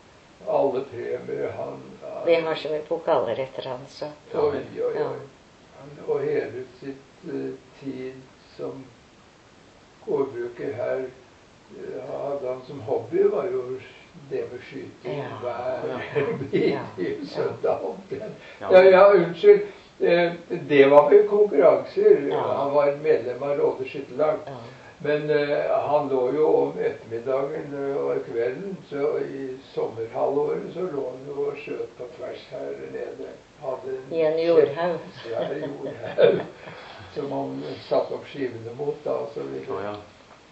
alle premier han, han Vi har så mye pokaler etter han, så Oi, oi, ja. oi. Han, og hele sitt uh, tid som gårdbruker her uh, hadde han som hobby, var jo det med skyting Ja. hver bidige søndag omtrent. Ja. Ja, ja, unnskyld. Eh, Det var vel konkurranser. Ja. Han var medlem av Råde skytterlag. ja. Men eh, han lå jo om ettermiddagen eh, og kvelden, så i sommerhalvåret så lå han jo og skjøt på tvers her nede. Hadde I en jordhaug. svær jordhaug som han satte opp skivene mot, da, og så Å, videre. ja.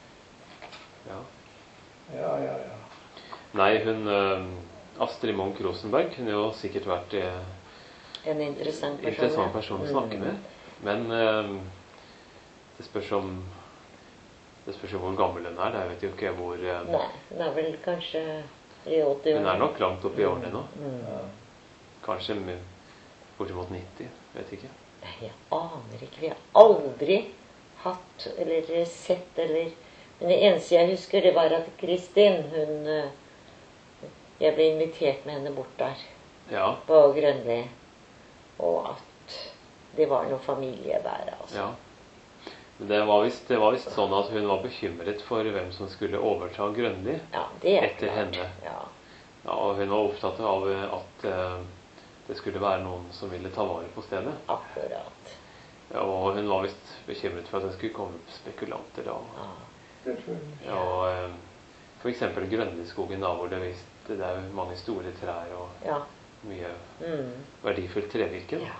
Ja. Ja, ja, ja. Nei, hun eh, Astrid Munch Rosenberg kunne jo sikkert vært eh, En interessant person. interessant person å snakke Mm. med. Men eh, det spørs om Det spørs jo hvor gammel hun er. Jeg vet jo ikke hvor eh, Nei, hun er vel kanskje i åtti år. Hun er nok langt opp i årene nå. Mm. ja. Kanskje med- bortimot nitti. Vet ikke. Nei, jeg aner ikke. Vi har aldri hatt eller sett eller Men det eneste jeg husker, det var at Kristin, hun eh, Jeg ble invitert med henne bort der Ja. på Grønli. Og at det var noe familie der, altså. ja. Men det var visst det var visst sånn at hun var bekymret for hvem som skulle overta Grønli Ja, det er etter klart. henne. Ja. Ja, og hun var opptatt av eh, at eh, det skulle være noen som ville ta vare på stedet. Akkurat. Ja, og hun var visst bekymret for at det skulle komme spekulanter da. Ja. Selvfølgelig. Ja, og eh, for eksempel Grønliskogen da, hvor det, visst, det er jo mange store trær og Ja. mye Mm. verdifullt trevirke. Ja.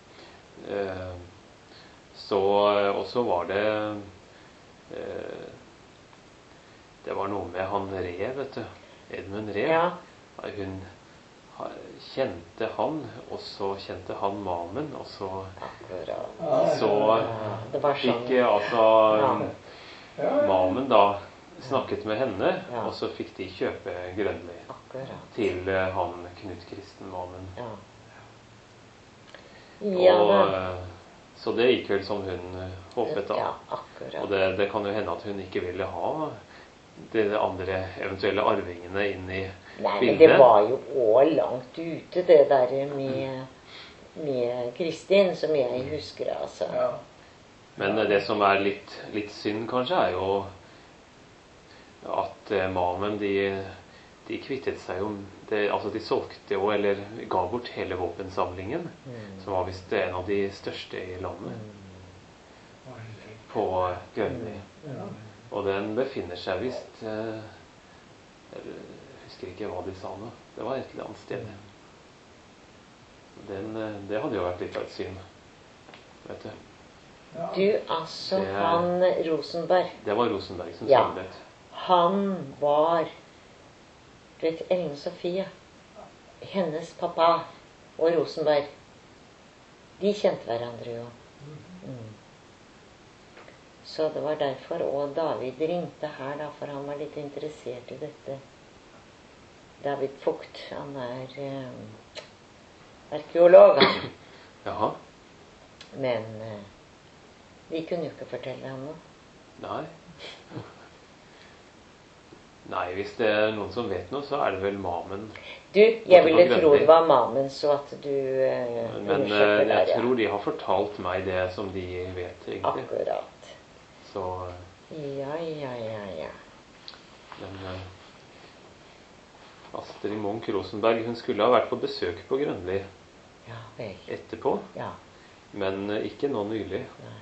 Eh, så, og så var det eh, det var noe med han Rev, vet du. Edmund Rev. Ja. Hun ha- kjente han, og så kjente han mamen, og så, Akkurat. Ja, så Ja, det var sånn. fikk eh, altså Ja. ja, ja. mamen da snakket med henne, Ja. og så fikk de kjøpe Grønli Akkurat. til eh, han Knut Kristen mamen. Ja. Ja, Og, da. eh, så det gikk vel som hun eh, håpet da. Ja, akkurat. Og det, det kan jo hende at hun ikke ville ha de andre eventuelle arvingene inn i Nei, men det bildet. var jo òg langt ute, det der med, med Kristin, som jeg husker, altså. Ja. Men eh, det som er litt, litt synd kanskje, er jo at eh, mamen, de, de kvittet seg jo det, altså de solgte jo, eller ga bort hele våpensamlingen, Mm. som var visst en av de største i landet, på Grønli. Ja. Og den befinner seg visst eh, Jeg husker ikke hva de sa nå. Det var et eller annet sted. Den, eh, det hadde jo vært litt av et syn. Vet du. Ja. Du, altså, Det er- han Rosenberg, Det var Rosenberg som Ja. samlet. han var Du vet, Ellen Sofie, hennes pappa og Rosenberg, de kjente hverandre jo. Mm. Så det var derfor og David ringte her, da, for han var litt interessert i dette. David Vogt, han er eh, arkeolog, han. Jaha. Men eh, vi kunne jo ikke fortelle ham noe. Nei. Nei, hvis det er noen som vet noe, så er det vel mamen. Du, jeg Borte på ville tro Grønli. det var mamen, så at du eh, Men eh, undersøker der, jeg ja. tror de har fortalt meg det som de vet, egentlig. Akkurat. Så, Ja, ja, ja, ja. men eh, Astrid Munch Rosenberg, hun skulle ha vært på besøk på Grønli Ja vel. etterpå, Ja. men eh, ikke nå nylig. Nei.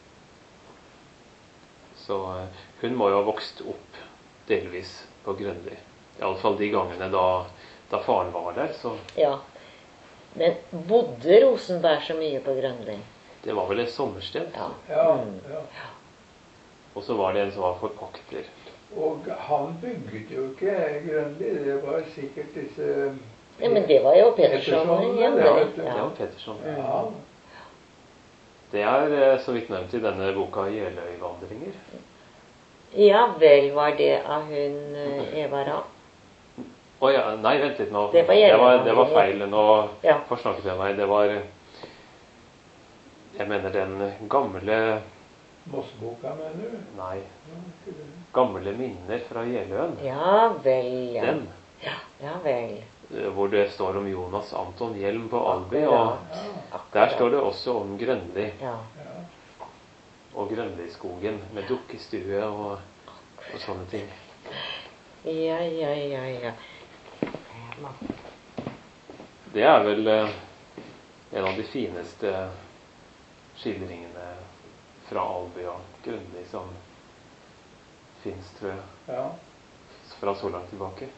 Så eh, hun må jo ha vokst opp delvis på Grønli. I alle fall de gangene da, da faren var der, så Ja. Men bodde Rosenberg så mye på Grønli? det var vel et sommersted. Ja. Ja, Mm. ja. Og så var det en som var forpakter. Og han bygget jo ikke Grønli, det var sikkert disse Ja, men det var jo Petterson Petterson, igjen, ja, det. vet du. Det Ja. var Petterson. Ja, Det er eh, så vidt nevnt i denne boka 'Jeløyvandringer'. Ja vel, var det av hun eh, Eva Rahl? Å ja, nei, vent litt nå. Det var det, var, det var Jeløyvandringer. feil. Nå Ja. forsnakket jeg meg. Det var Jeg mener den gamle Mosseboka, mener du? Nei. Ja, ikke det. Gamle minner fra Jeløen. Ja vel, ja. Den. Ja, ja vel. eh, hvor det står om Jonas Anton Hjelm på Alby, og Akkurat. Ja. der står det også om Grønli Ja. Ja. og Grønliskogen med dukkestue og, og sånne ting. Ja, ja, ja, ja. Ja. Det er vel eh, en av de fineste skildringene fra Alby og Grønli som finnes, tror jeg, Ja. fra så langt tilbake.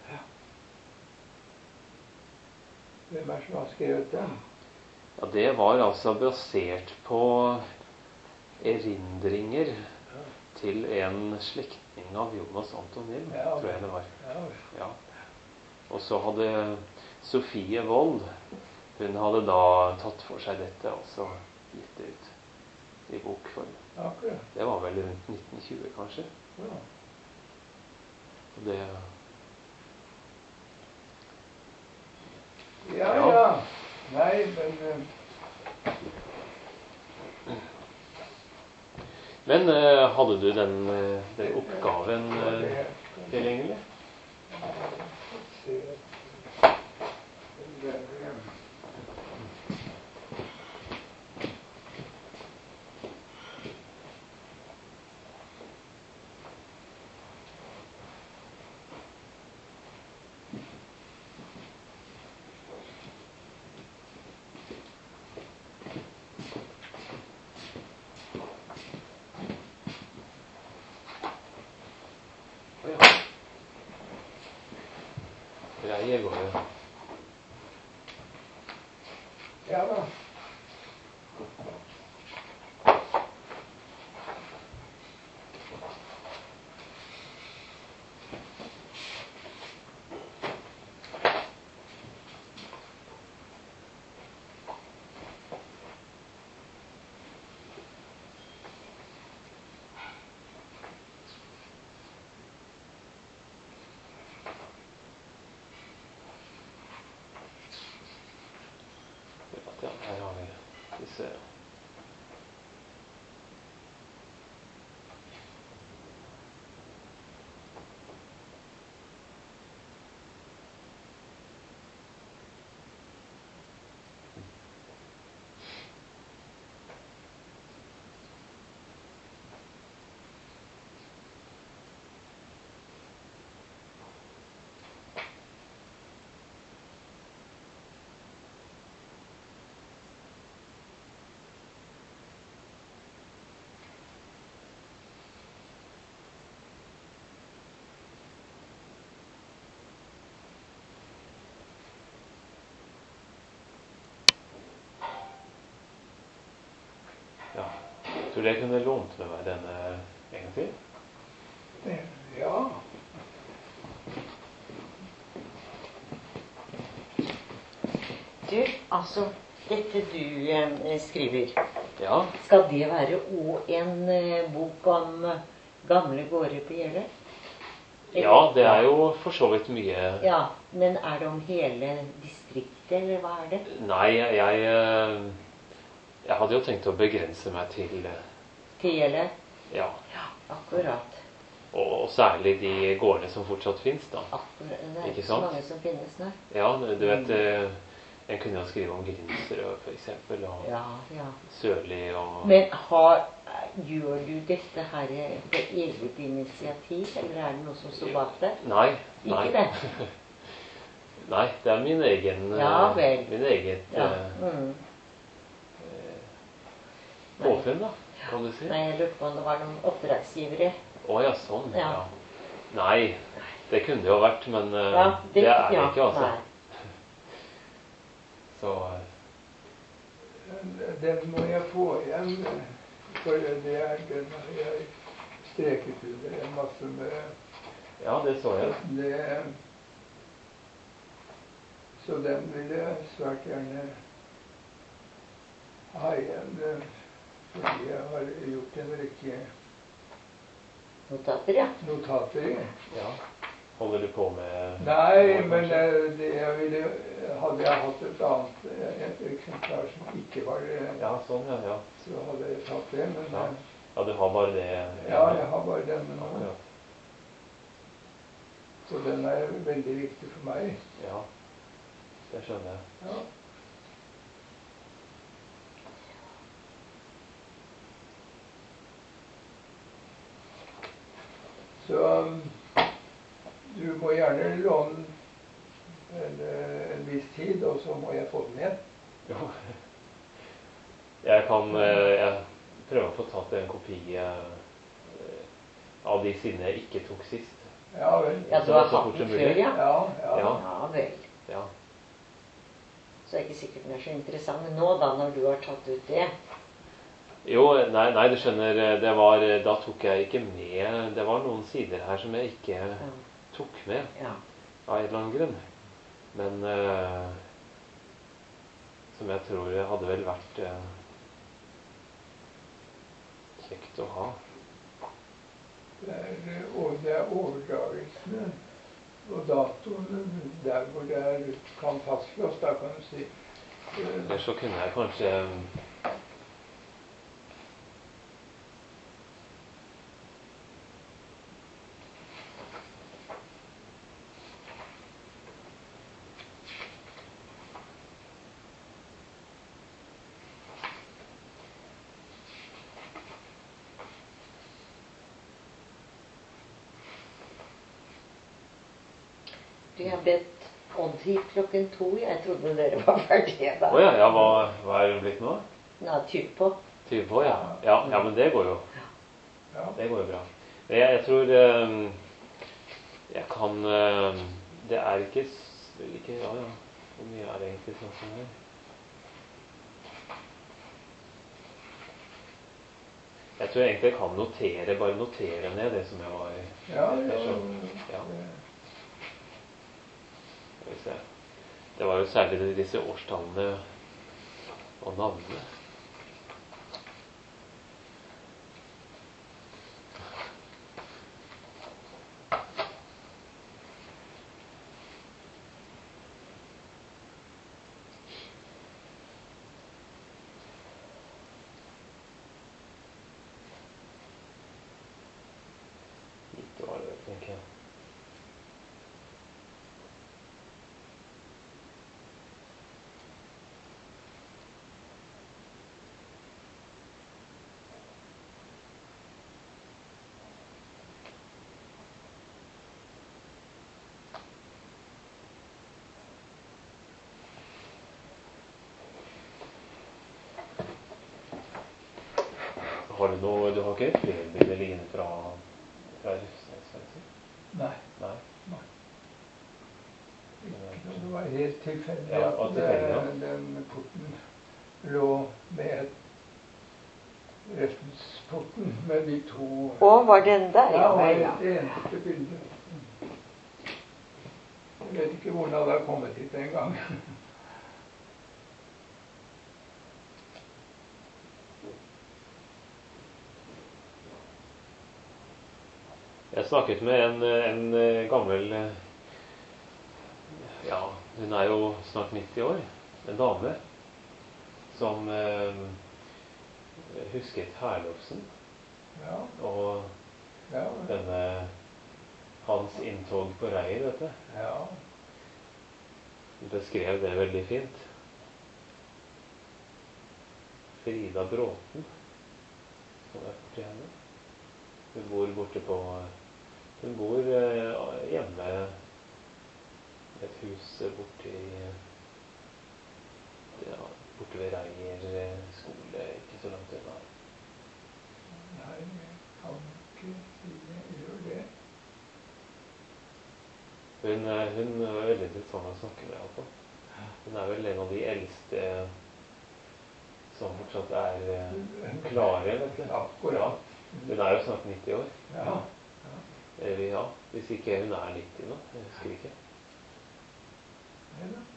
Hvem er det som har skrevet den? Ja, det var altså basert på erindringer til en slektning av Jonas Anton Hjelm, Ja. tror jeg det var. Ja. Ja. Og så hadde Sofie Wold, hun hadde da tatt for seg dette og så gitt det ut i bokform. Akkurat. Det var vel rundt nitten tjue, kanskje. Ja. Og det, Ja, Ja. ja. Nei, men eh, men eh, hadde du den, eh, den oppgaven ja, eh, det- tilgjengelig? se. Det- Å ja. Reier går jo. Ja da. Ja, her har vi disse. Ja. Tror du jeg kunne lånt med meg denne en gang til? Ja. Du, altså, dette du eh, skriver, Ja. skal det være òg en eh, bok om eh, gamle gårder på Gjerdet? Ja, det er jo for så vidt mye. Ja, men er det om hele distriktet, eller hva er det? Nei, jeg, jeg, eh, jeg hadde jo tenkt å begrense meg til eh, Til Gjerdet? ja, Ja, akkurat. og, og særlig de gårdene som fortsatt finnes, da. akkurat. Det er Ikke ikke så sant? mange som finnes nå. Ja, du vet, eh, jeg kunne jo skrive om Grimsrød, for eksempel, og Ja, ja. Sørli og Men har, gjør du dette her på eget initiativ, eller er det noe som står bak det? Nei, nei. Ikke det? Nei, det er min egen eh, Ja, vel. min eget Ja. eh, Mm. påfunn, da, kan du si. Nei, jeg lurte på om det var noen oppdragsgivere. Å ja, sånn. Ja. Ja. Nei, det kunne det jo vært, men eh, Ja, det, er det ja, ikke, altså. nei. Så eh, Den må jeg få hjem, for det er, den har jeg streket under en masse med ja, det så jeg. det. Så den vil jeg svært gjerne ha igjen, eh, fordi jeg har gjort en rekke Notater, ja. notater i. Ja. Holder du på med Nei, Nå, men kanskje? eh, det jeg ville, hadde jeg hatt et annet eh, et eksemplar som ikke var eh, Ja, sånn, ja. Ja, så hadde jeg tatt det, men ja. eh, ja du har bare det? ja, jeg har bare denne nå. Akkurat. Så den er veldig viktig for meg. Ja. det skjønner jeg. Ja. Så du må gjerne låne en, en viss tid, og så må jeg få den igjen. Jo. Jeg kan eh, jeg prøver å få tatt en kopi eh, av de sidene jeg ikke tok sist. Ja vel. Ja, du har hatt den før, ja? Ja, ja. Ja. Ja vel. Ja. Så er det ikke sikkert den er så interessant nå, da, når du har tatt ut det. Jo, nei, nei, du skjønner, det var, da tok jeg ikke med, det var noen sider her som jeg ikke Ja. tok med, Ja. av en eller annen grunn. Men eh, som jeg tror hadde vel vært eh, kjekt å ha. Det er, og det er overdragelsene og datoene der hvor det er, kan fastslås, da kan du si. Eller så kunne jeg kanskje Du har bedt Odd hit klokken to. Jeg trodde dere var ferdige da. Å ja, ja, hva, hva er det blitt nå? Nå, typ på. tyve på, ja. ja. Ja, men det går jo. Ja. Det går jo bra. Men jeg, jeg tror eh, jeg kan eh, det er ikke, s- ikke Ja, ja. Hvor mye er det egentlig sånn som her? Jeg tror egentlig jeg kan notere, bare notere ned det som jeg var i. Ja, Det er ja, sånn, ja. det- Skal vi se. Det var jo særlig disse årstallene og navnene. Litt var det, tenker jeg. Har du noe Du har ikke flere bilder liggende fra fra Røsnes, skal jeg si? Nei. Nei. Ikke noe. Det var helt tilfeldig Ja, at og tilfeldig, ja. det- den porten lå med Reftensporten med de to. Å, var den der? Ja, Ja, det var vel, ja. et eneste bilde. Jeg vet ikke hvordan det har kommet hit en gang. Jeg snakket med en, en gammel Ja, hun er jo snart nitti år. En dame som eh, husket Herlufsen Ja, og ja, denne hans inntog på Reier, vet du. ja. Hun beskrev det veldig fint. Frida Bråten, som er borti henne. Hun bor borte på Hun bor eh, hjemme i et hus borti ja, borte ved Reier eh, skole, ikke så langt unna. Nei, jeg kan ikke si det. Gjør det. Hun, eh, hun er veldig interessant å snakke med, iallfall. Hun er vel en av de eldste som fortsatt er eh, klare, vet du. Akkurat. Hun er jo snart nitti år. Ja. Eller ja, hvis ikke hun er nitti nå. Jeg husker ikke. Nei da.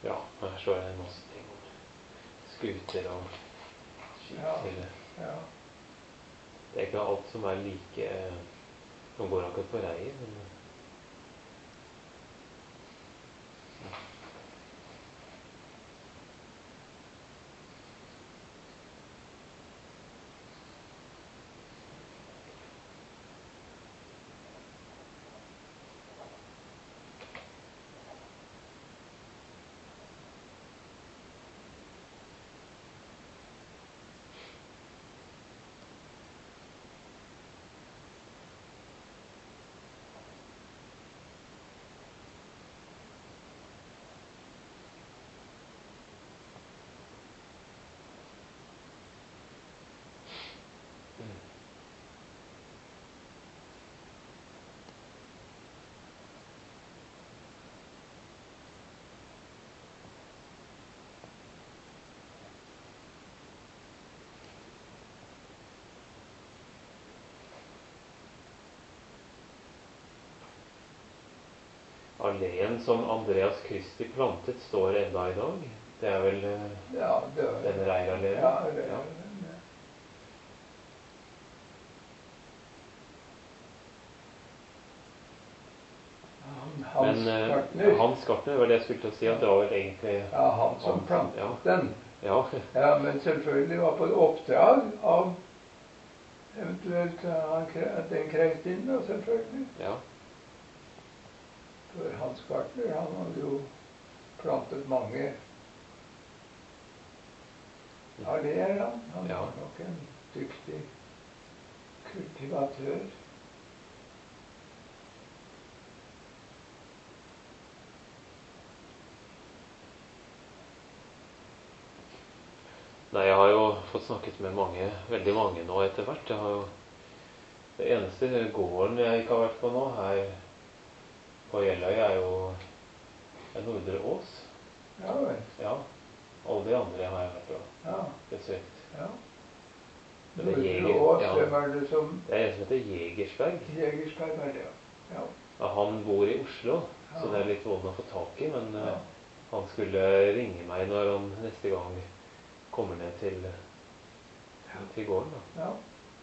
Ja, her står det en masse ting om skuter og skip. Ja. Eller. Ja. Det er ikke alt som er like som går akkurat på reien. Men alleen som Andreas Christi plantet står enda i dag. Det er vel eh, Ja, det var, den reiralleen? ja, det, Ja. Han, Hans Men eh, Gartner. Hans Gartner var det jeg skulle til å si, at det var vel egentlig Ja, han som han- plantet ja. den. Ja, Ja, men selvfølgelig var på et oppdrag av eventuelt han, kre- den krengstinnen, da, selvfølgelig. ja. For Hans Gartner, han hadde jo plantet mange alleer, han. Han Ja. var nok en dyktig kultivatør. Nei, jeg har jo fått snakket med mange, veldig mange nå etter hvert. Jeg har jo, det eneste gården jeg ikke har vært på nå her på Jeløya er jo er Nordre Ås. Ja vel. Ja, alle de andre har jeg vært og Ja. besøkt. ja. Men det er Nordre Jeger, Ås, ja. hvem er det som Det er en som heter Jegersberg. Jegersberg er det, ja. Ja, han bor i Oslo, så Ja. det er litt vond å få tak i. Men Ja. eh, han skulle ringe meg når han neste gang kommer ned til, til gården. Da. ja.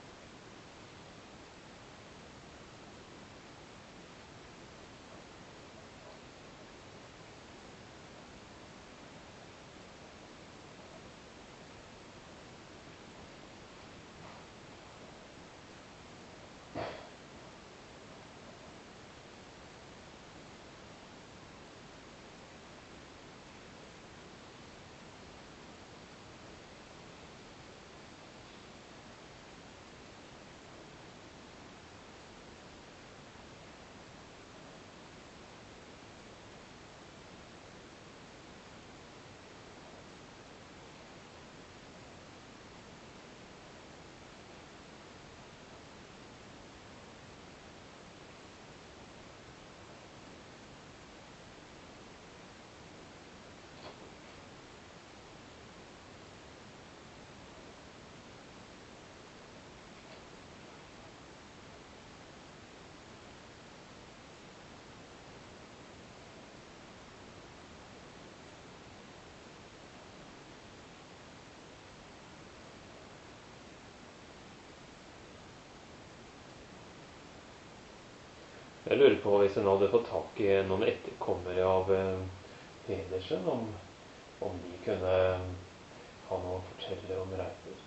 Jeg lurer på hvis en hadde fått tak i noen etterkommere av eh, Pedersen, om, om de kunne ha noe å fortelle om Reiter.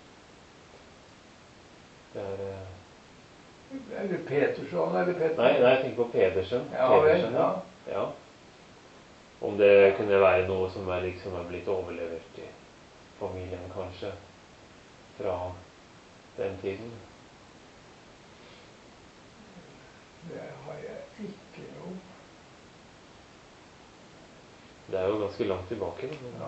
Det er eh, Er det Petersson eller Petter? Nei, nei, jeg tenker på Pedersen. Ja vel, Pedersen, ja. ja. Om det kunne være noe som er, liksom, er blitt overlevert i familien, kanskje, fra den tiden. Det har jeg ikke noe. Det er jo ganske langt tilbake. Da, men... Ja.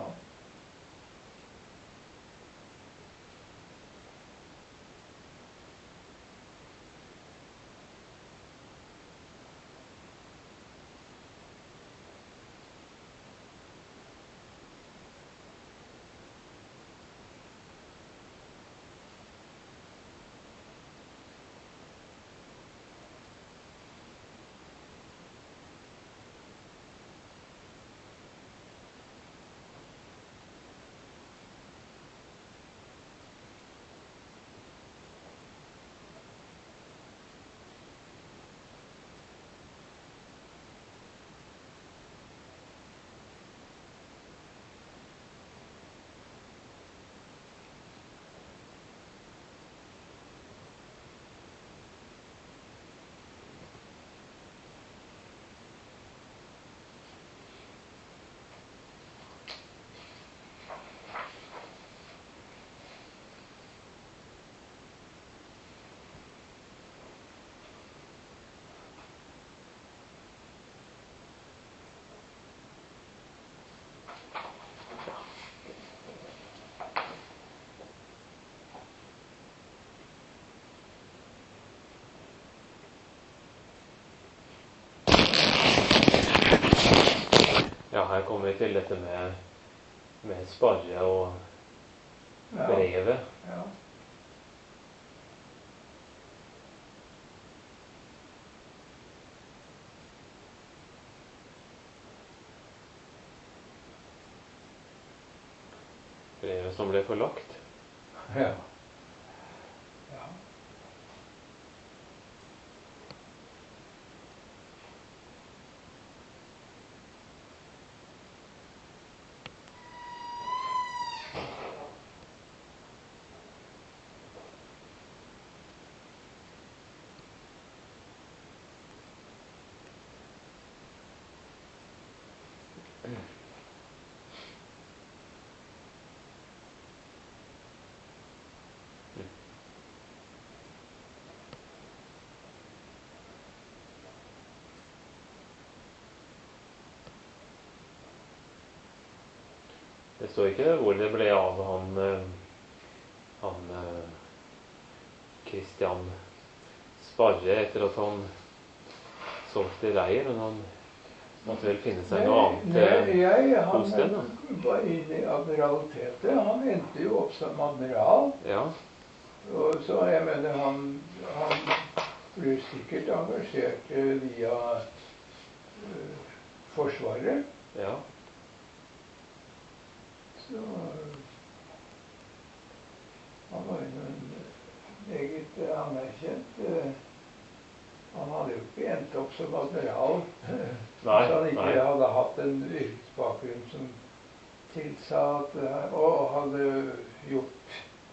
Ja, her kommer vi til dette med, med Sparre og Ja. brevet. Ja. Brevet som ble forlagt. Ja. Ja. Det står ikke hvor det ble av han, eh, han eh, Christian Sparre etter at han solgte Reier, men han måtte vel finne seg noe annet Nei, eh, jeg, hos den, da. han var inne i admiralitetet. Han endte jo opp som admiral. Ja, Og så jeg mener, han, han ble sikkert engasjert eh, via eh, Forsvaret. ja, Så han var jo en meget anerkjent eh, Han hadde jo ikke endt opp som admiral Nei, hvis han ikke nei. hadde hatt en yrkesbakgrunn som tilsa at eh, Og hadde gjort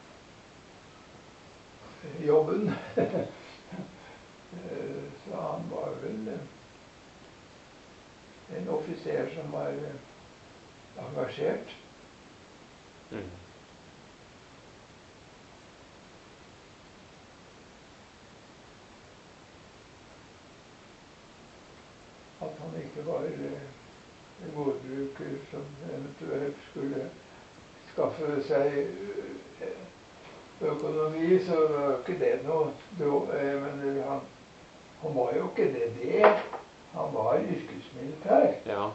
jobben. Eh, Så han var vel eh, en offiser som var eh, engasjert. Mm. At han ikke var eh, en gårdbruker som eventuelt skulle skaffe seg eh, økonomi, så var ikke det noe då- eh, Men han, han var jo ikke det det. Han var yrkesmilitær. Ja.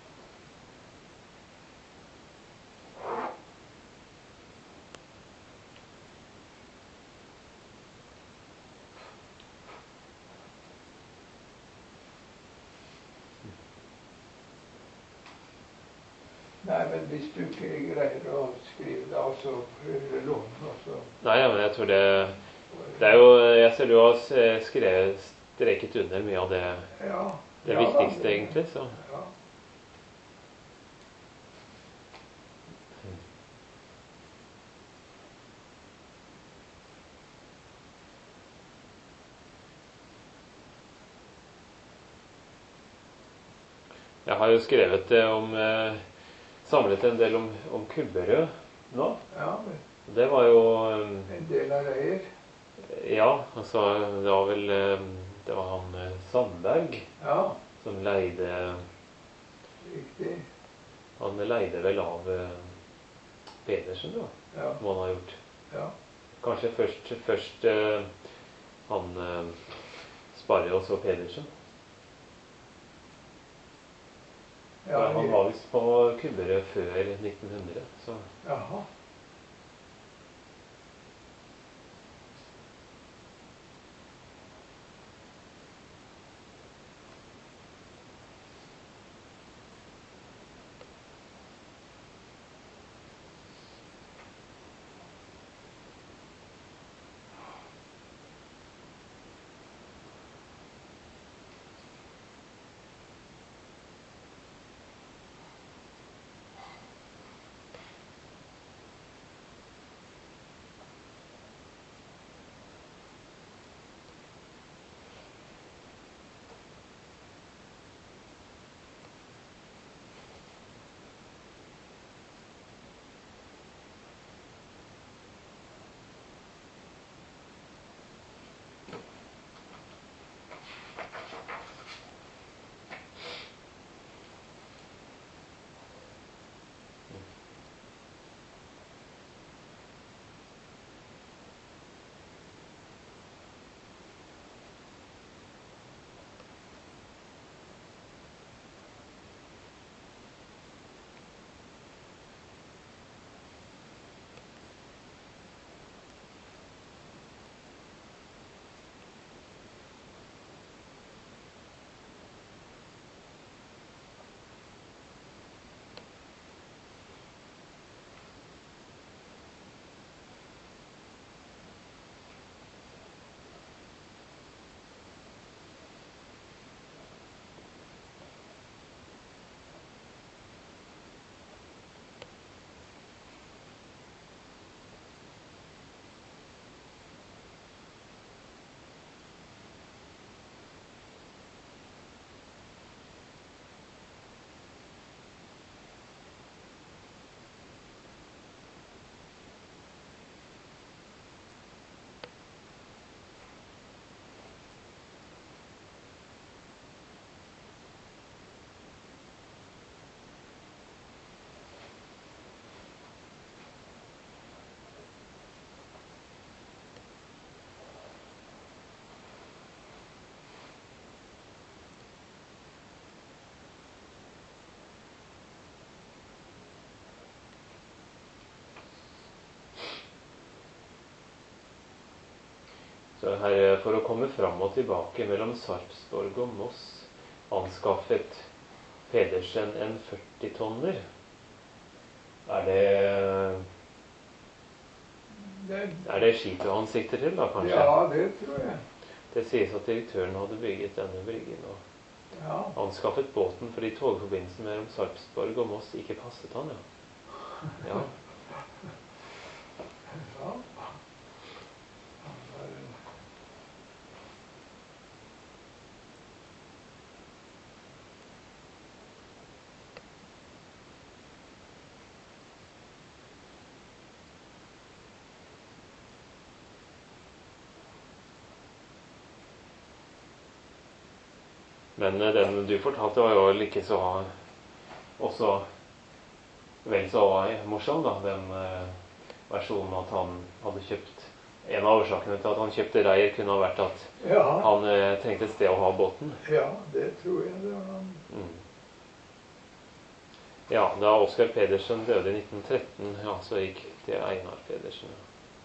Nei, men hvis du ikke greier å skrive det av, så prøver du låne også. Nei, ja, men jeg tror det Det er jo Jeg ser du har s- skrevet streket under mye av det, Ja. det Ja da, viktigste, det- egentlig, så Ja. Jeg har jo skrevet eh, om eh, Samlet en del om, om Kubberød nå. Ja, men Det var jo eh, en del av reier. Ja, altså det var vel eh, Det var han eh, Sandberg Ja, som leide riktig. Han leide vel av eh, Pedersen, da, Ja, som han har gjort. ja. Kanskje først, først eh, han eh, Sparre og så Pedersen. Ja, For han vi- var visst på Kubberød før nitten hundre, så Jaha. Så her, for å komme fram og tilbake mellom Sarpsborg og Moss, anskaffet Pedersen en førti-tonner. Er det Det, Er det skipet han sikter til, da, kanskje? ja, det tror jeg. Det sies at direktøren hadde bygget denne bryggen og Ja. anskaffet båten fordi togforbindelsen mellom Sarpsborg og Moss ikke passet han, ja. Ja. Ja. Men eh, den du fortalte var jo like så også vel så morsom, da. Den eh, versjonen at han hadde kjøpt En av årsakene til at han kjøpte Reier, kunne ha vært at Ja. han eh, trengte et sted å ha båten. Ja, det tror jeg det var. Mm. Ja, da Oskar Pedersen døde i nitten tretten, ja, så gikk det Einar Pedersen.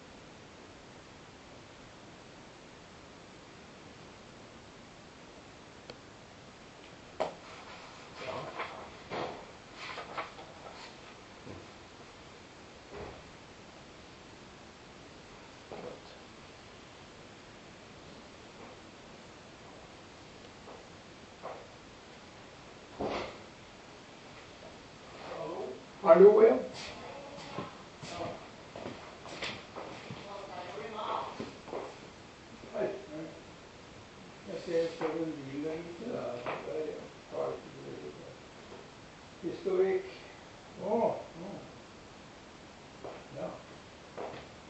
Hallo, ja. Nei, nei. Jeg ser på en bil der ute. Da. Der, ja. Park- Historikk. Å, å. Ja.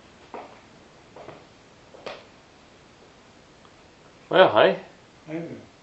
Å ja, hei. Hei.